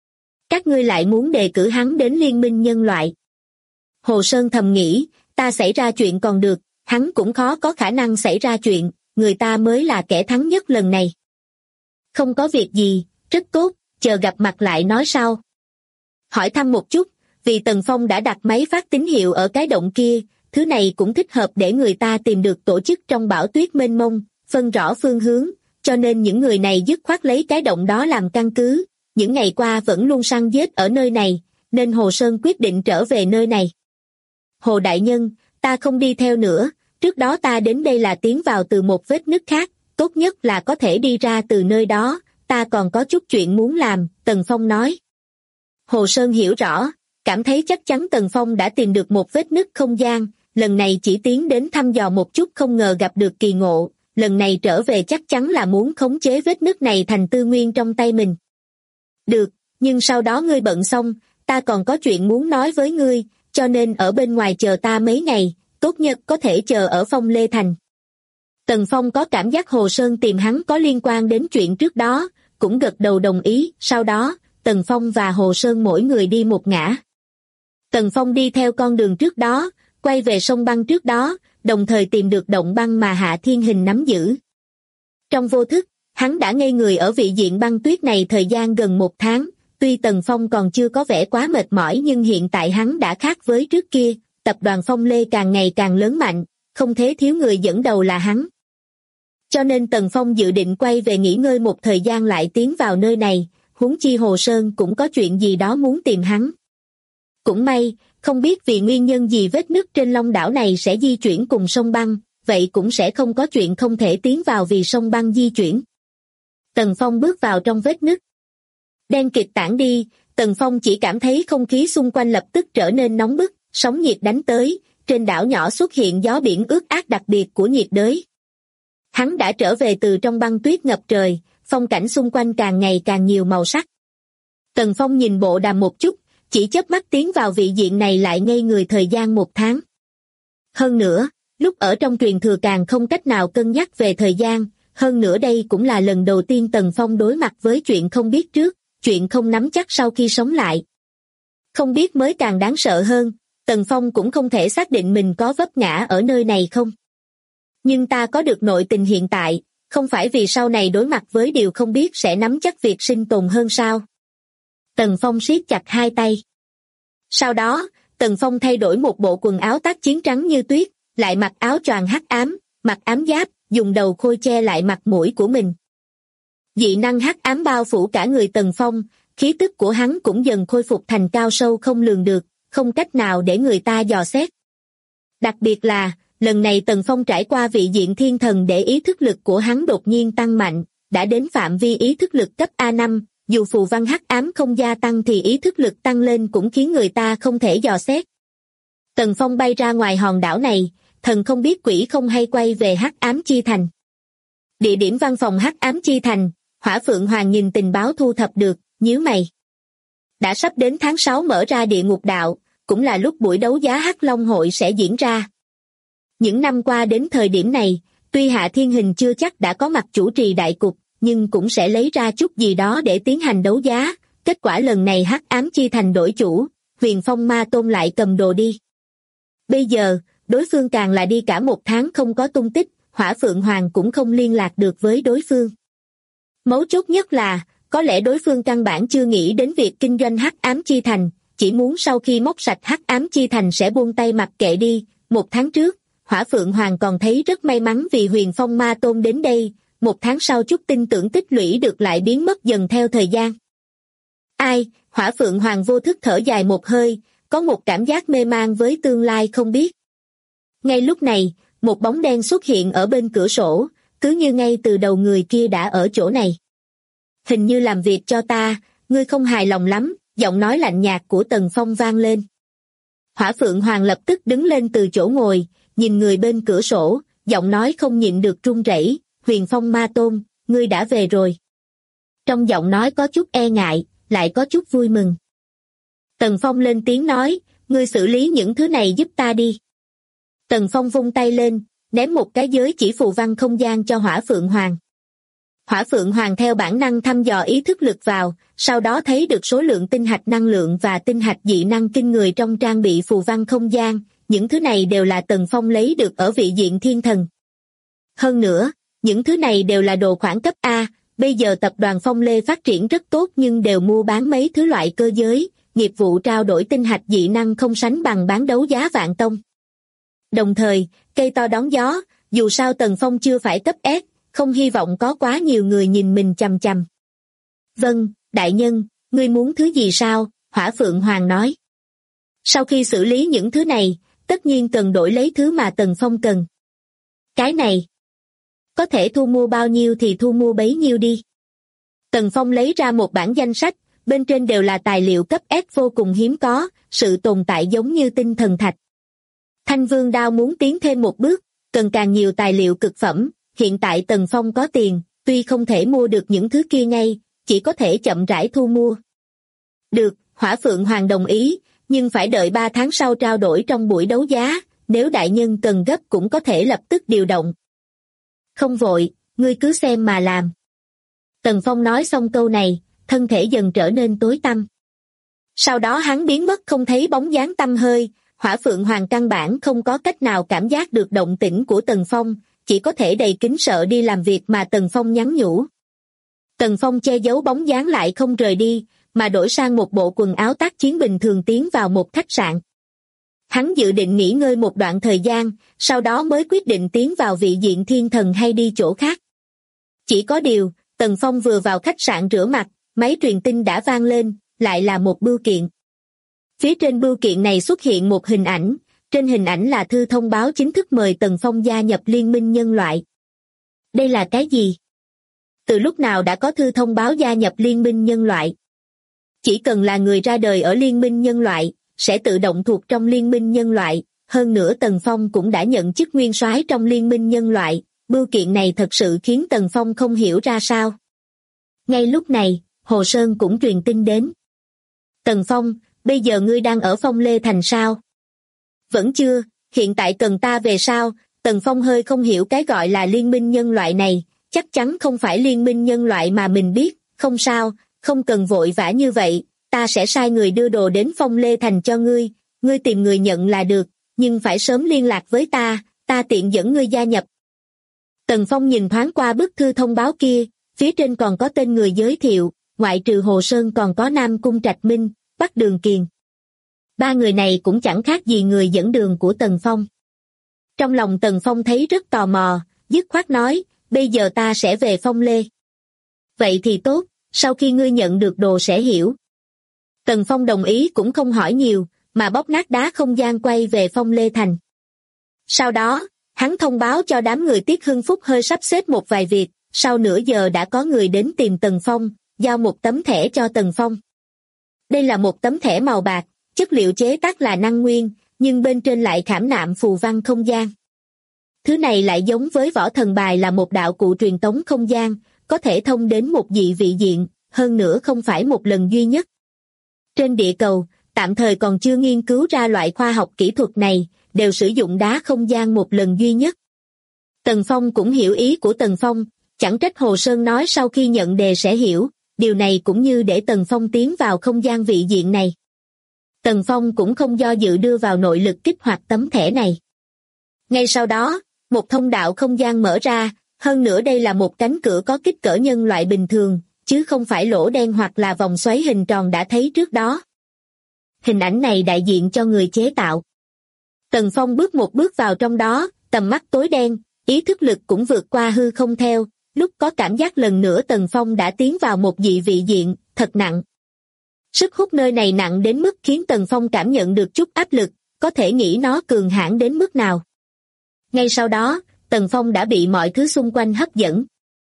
Các ngươi lại muốn đề cử hắn đến Liên minh Nhân loại. Hồ Sơn thầm nghĩ, ta xảy ra chuyện còn được, hắn cũng khó có khả năng xảy ra chuyện, người ta mới là kẻ thắng nhất lần này. Không có việc gì, rất tốt, chờ gặp mặt lại nói sau. Hỏi thăm một chút, vì Tần Phong đã đặt máy phát tín hiệu ở cái động kia, thứ này cũng thích hợp để người ta tìm được tổ chức trong bão tuyết mênh mông, phân rõ phương hướng, cho nên những người này dứt khoát lấy cái động đó làm căn cứ. Những ngày qua vẫn luôn săn giết ở nơi này, nên Hồ Sơn quyết định trở về nơi này. Hồ Đại Nhân, ta không đi theo nữa, trước đó ta đến đây là tiến vào từ một vết nứt khác, tốt nhất là có thể đi ra từ nơi đó, ta còn có chút chuyện muốn làm, Tần Phong nói. Hồ Sơn hiểu rõ, cảm thấy chắc chắn Tần Phong đã tìm được một vết nứt không gian, lần này chỉ tiến đến thăm dò một chút không ngờ gặp được kỳ ngộ, lần này trở về chắc chắn là muốn khống chế vết nứt này thành tư nguyên trong tay mình. Được, nhưng sau đó ngươi bận xong, ta còn có chuyện muốn nói với ngươi, cho nên ở bên ngoài chờ ta mấy ngày, tốt nhất có thể chờ ở Phong Lê Thành. Tần Phong có cảm giác Hồ Sơn tìm hắn có liên quan đến chuyện trước đó, cũng gật đầu đồng ý, sau đó, Tần Phong và Hồ Sơn mỗi người đi một ngã. Tần Phong đi theo con đường trước đó, quay về sông băng trước đó, đồng thời tìm được động băng mà Hạ Thiên Hình nắm giữ. Trong vô thức, hắn đã ngây người ở vị diện băng tuyết này thời gian gần 1 tháng, tuy Tần Phong còn chưa có vẻ quá mệt mỏi nhưng hiện tại hắn đã khác với trước kia, tập đoàn Phong Lê càng ngày càng lớn mạnh, không thể thiếu người dẫn đầu là hắn. Cho nên Tần Phong dự định quay về nghỉ ngơi một thời gian lại tiến vào nơi này, huống chi Hồ Sơn cũng có chuyện gì đó muốn tìm hắn. Cũng may, không biết vì nguyên nhân gì vết nứt trên Long đảo này sẽ di chuyển cùng sông băng, vậy cũng sẽ không có chuyện không thể tiến vào vì sông băng di chuyển. Tần Phong bước vào trong vết nứt. Đen kịt tản đi, Tần Phong chỉ cảm thấy không khí xung quanh lập tức trở nên nóng bức, sóng nhiệt đánh tới, trên đảo nhỏ xuất hiện gió biển ướt át đặc biệt của nhiệt đới. Hắn đã trở về từ trong băng tuyết ngập trời, phong cảnh xung quanh càng ngày càng nhiều màu sắc. Tần Phong nhìn bộ đàm một chút, chỉ chớp mắt tiến vào vị diện này lại ngây người thời gian 1 tháng. Hơn nữa, lúc ở trong truyền thừa càng không cách nào cân nhắc về thời gian, hơn nữa đây cũng là lần đầu tiên Tần Phong đối mặt với chuyện không biết trước, chuyện không nắm chắc sau khi sống lại. Không biết mới càng đáng sợ hơn, Tần Phong cũng không thể xác định mình có vấp ngã ở nơi này không. Nhưng ta có được nội tình hiện tại, không phải vì sau này đối mặt với điều không biết sẽ nắm chắc việc sinh tồn hơn sao? Tần Phong siết chặt hai tay. Sau đó, Tần Phong thay đổi một bộ quần áo tác chiến trắng như tuyết, lại mặc áo choàng hắc ám, mặc ám giáp, dùng đầu khôi che lại mặt mũi của mình. Dị năng hắc ám bao phủ cả người Tần Phong, khí tức của hắn cũng dần khôi phục thành cao sâu không lường được, không cách nào để người ta dò xét. Đặc biệt là, lần này Tần Phong trải qua vị diện thiên thần để ý thức lực của hắn đột nhiên tăng mạnh, đã đến phạm vi ý thức lực cấp A5, dù phù văn hắc ám không gia tăng thì ý thức lực tăng lên cũng khiến người ta không thể dò xét. Tần Phong bay ra ngoài hòn đảo này, thần không biết quỷ không hay quay về hắc ám chi thành. Địa điểm văn phòng hắc ám chi thành, Hỏa Phượng Hoàng nhìn tình báo thu thập được, nhíu mày. Đã sắp đến tháng 6 mở ra địa ngục đạo, cũng là lúc buổi đấu giá Hắc Long hội sẽ diễn ra. Những năm qua đến thời điểm này, tuy Hạ Thiên Hình chưa chắc đã có mặt chủ trì đại cục, nhưng cũng sẽ lấy ra chút gì đó để tiến hành đấu giá. Kết quả lần này hắc ám chi thành đổi chủ, Huyền Phong Ma Tôn lại cầm đồ đi. Bây giờ, đối phương càng là đi cả 1 tháng không có tung tích, Hỏa Phượng Hoàng cũng không liên lạc được với đối phương. Mấu chốt nhất là, có lẽ đối phương căn bản chưa nghĩ đến việc kinh doanh hắc ám chi thành, chỉ muốn sau khi móc sạch hắc ám chi thành sẽ buông tay mặc kệ đi. 1 tháng trước, Hỏa Phượng Hoàng còn thấy rất may mắn vì Huyền Phong Ma Tôn đến đây, 1 tháng sau chút tin tưởng tích lũy được lại biến mất dần theo thời gian. Ai, Hỏa Phượng Hoàng vô thức thở dài một hơi, có một cảm giác mê man với tương lai không biết. Ngay lúc này, một bóng đen xuất hiện ở bên cửa sổ, cứ như ngay từ đầu người kia đã ở chỗ này. Hình như làm việc cho ta, ngươi không hài lòng lắm, giọng nói lạnh nhạt của Tần Phong vang lên. Hỏa Phượng Hoàng lập tức đứng lên từ chỗ ngồi, nhìn người bên cửa sổ, giọng nói không nhịn được run rẩy, Huyền Phong Ma Tôn, ngươi đã về rồi. Trong giọng nói có chút e ngại, lại có chút vui mừng. Tần Phong lên tiếng nói, ngươi xử lý những thứ này giúp ta đi. Tần Phong vung tay lên, ném một cái giới chỉ phù văn không gian cho Hỏa Phượng Hoàng. Hỏa Phượng Hoàng theo bản năng thăm dò ý thức lực vào, sau đó thấy được số lượng tinh hạch năng lượng và tinh hạch dị năng kinh người trong trang bị phù văn không gian, những thứ này đều là Tần Phong lấy được ở vị diện thiên thần. Hơn nữa, những thứ này đều là đồ khoản cấp A, bây giờ tập đoàn Phong Lê phát triển rất tốt nhưng đều mua bán mấy thứ loại cơ giới, nghiệp vụ trao đổi tinh hạch dị năng không sánh bằng bán đấu giá Vạn Tông. Đồng thời, cây to đón gió, dù sao Tần Phong chưa phải cấp S, không hy vọng có quá nhiều người nhìn mình chằm chằm. Vâng, đại nhân, ngươi muốn thứ gì sao? Hỏa Phượng Hoàng nói. Sau khi xử lý những thứ này, tất nhiên cần đổi lấy thứ mà Tần Phong cần. Cái này, có thể thu mua bao nhiêu thì thu mua bấy nhiêu đi. Tần Phong lấy ra một bản danh sách, bên trên đều là tài liệu cấp S vô cùng hiếm có, sự tồn tại giống như tinh thần thạch. Thanh Vương Đao muốn tiến thêm một bước, cần càng nhiều tài liệu cực phẩm, hiện tại Tần Phong có tiền, tuy không thể mua được những thứ kia ngay, chỉ có thể chậm rãi thu mua. Được, Hỏa Phượng Hoàng đồng ý, nhưng phải đợi 3 tháng sau trao đổi trong buổi đấu giá, nếu đại nhân cần gấp cũng có thể lập tức điều động. Không vội, ngươi cứ xem mà làm. Tần Phong nói xong câu này, thân thể dần trở nên tối tăm. Sau đó hắn biến mất không thấy bóng dáng tăm hơi, Hỏa Phượng Hoàng căn bản không có cách nào cảm giác được động tĩnh của Tần Phong, chỉ có thể đầy kính sợ đi làm việc mà Tần Phong nhắn nhủ. Tần Phong che giấu bóng dáng lại không rời đi, mà đổi sang một bộ quần áo tác chiến bình thường tiến vào một khách sạn. Hắn dự định nghỉ ngơi một đoạn thời gian, sau đó mới quyết định tiến vào vị diện thiên thần hay đi chỗ khác. Chỉ có điều, Tần Phong vừa vào khách sạn rửa mặt, máy truyền tin đã vang lên, lại là một bưu kiện. Phía trên bưu kiện này xuất hiện một hình ảnh, trên hình ảnh là thư thông báo chính thức mời Tần Phong gia nhập Liên minh Nhân loại. Đây là cái gì? Từ lúc nào đã có thư thông báo gia nhập Liên minh Nhân loại? Chỉ cần là người ra đời ở Liên minh Nhân loại, sẽ tự động thuộc trong Liên minh Nhân loại, hơn nữa Tần Phong cũng đã nhận chức nguyên soái trong Liên minh Nhân loại, bưu kiện này thật sự khiến Tần Phong không hiểu ra sao. Ngay lúc này, Hồ Sơn cũng truyền tin đến. Tần Phong, bây giờ ngươi đang ở Phong Lê Thành sao? Vẫn chưa, hiện tại cần ta về sao? Tần Phong hơi không hiểu cái gọi là liên minh nhân loại này, chắc chắn không phải liên minh nhân loại mà mình biết, không sao, không cần vội vã như vậy, ta sẽ sai người đưa đồ đến Phong Lê Thành cho ngươi tìm người nhận là được, nhưng phải sớm liên lạc với ta tiện dẫn ngươi gia nhập. Tần Phong nhìn thoáng qua bức thư thông báo kia, phía trên còn có tên người giới thiệu, ngoại trừ Hồ Sơn còn có Nam Cung Trạch Minh, Bắc Đường Kiền. Ba người này cũng chẳng khác gì người dẫn đường của Tần Phong. Trong lòng Tần Phong thấy rất tò mò, dứt khoát nói, bây giờ ta sẽ về Phong Lê. Vậy thì tốt, sau khi ngươi nhận được đồ sẽ hiểu. Tần Phong đồng ý cũng không hỏi nhiều, mà bóp nát đá không gian quay về Phong Lê Thành. Sau đó, hắn thông báo cho đám người Tiết Hưng Phúc hơi sắp xếp một vài việc, sau nửa giờ đã có người đến tìm Tần Phong, giao một tấm thẻ cho Tần Phong. Đây là một tấm thẻ màu bạc, chất liệu chế tác là năng nguyên, nhưng bên trên lại khảm nạm phù văn không gian. Thứ này lại giống với võ thần bài là một đạo cụ truyền tống không gian, có thể thông đến một dị vị diện, hơn nữa không phải một lần duy nhất. Trên địa cầu, tạm thời còn chưa nghiên cứu ra loại khoa học kỹ thuật này, đều sử dụng đá không gian một lần duy nhất. Tần Phong cũng hiểu ý của Tần Phong, chẳng trách Hồ Sơn nói sau khi nhận đề sẽ hiểu, điều này cũng như để Tần Phong tiến vào không gian vị diện này. Tần Phong cũng không do dự đưa vào nội lực kích hoạt tấm thẻ này. Ngay sau đó, một thông đạo không gian mở ra, hơn nữa đây là một cánh cửa có kích cỡ nhân loại bình thường, chứ không phải lỗ đen hoặc là vòng xoáy hình tròn đã thấy trước đó. Hình ảnh này đại diện cho người chế tạo. Tần Phong bước một bước vào trong đó, tầm mắt tối đen, ý thức lực cũng vượt qua hư không theo, lúc có cảm giác lần nữa Tần Phong đã tiến vào một dị vị diện, thật nặng. Sức hút nơi này nặng đến mức khiến Tần Phong cảm nhận được chút áp lực, có thể nghĩ nó cường hãn đến mức nào. Ngay sau đó, Tần Phong đã bị mọi thứ xung quanh hấp dẫn.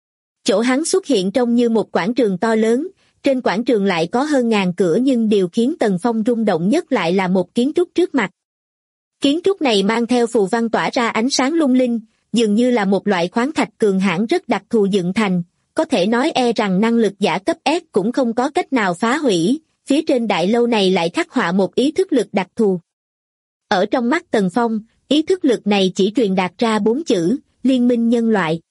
Chỗ hắn xuất hiện trông như một quảng trường to lớn, trên quảng trường lại có hơn ngàn cửa nhưng điều khiến Tần Phong rung động nhất lại là một kiến trúc trước mặt. Kiến trúc này mang theo phù văn tỏa ra ánh sáng lung linh, dường như là một loại khoáng thạch cường hãn rất đặc thù dựng thành, có thể nói rằng năng lực giả cấp S cũng không có cách nào phá hủy, phía trên đại lâu này lại khắc họa một ý thức lực đặc thù. Ở trong mắt Tần Phong, ý thức lực này chỉ truyền đạt ra 4 chữ, liên minh nhân loại.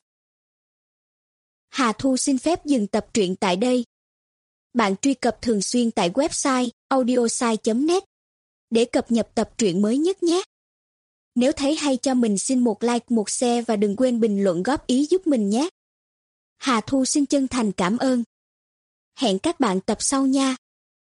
Hà Thu xin phép dừng tập truyện tại đây. Bạn truy cập thường xuyên tại website audiosai.net để cập nhật tập truyện mới nhất nhé. Nếu thấy hay cho mình xin một like, một share và đừng quên bình luận góp ý giúp mình nhé. Hà Thu xin chân thành cảm ơn. Hẹn các bạn tập sau nha.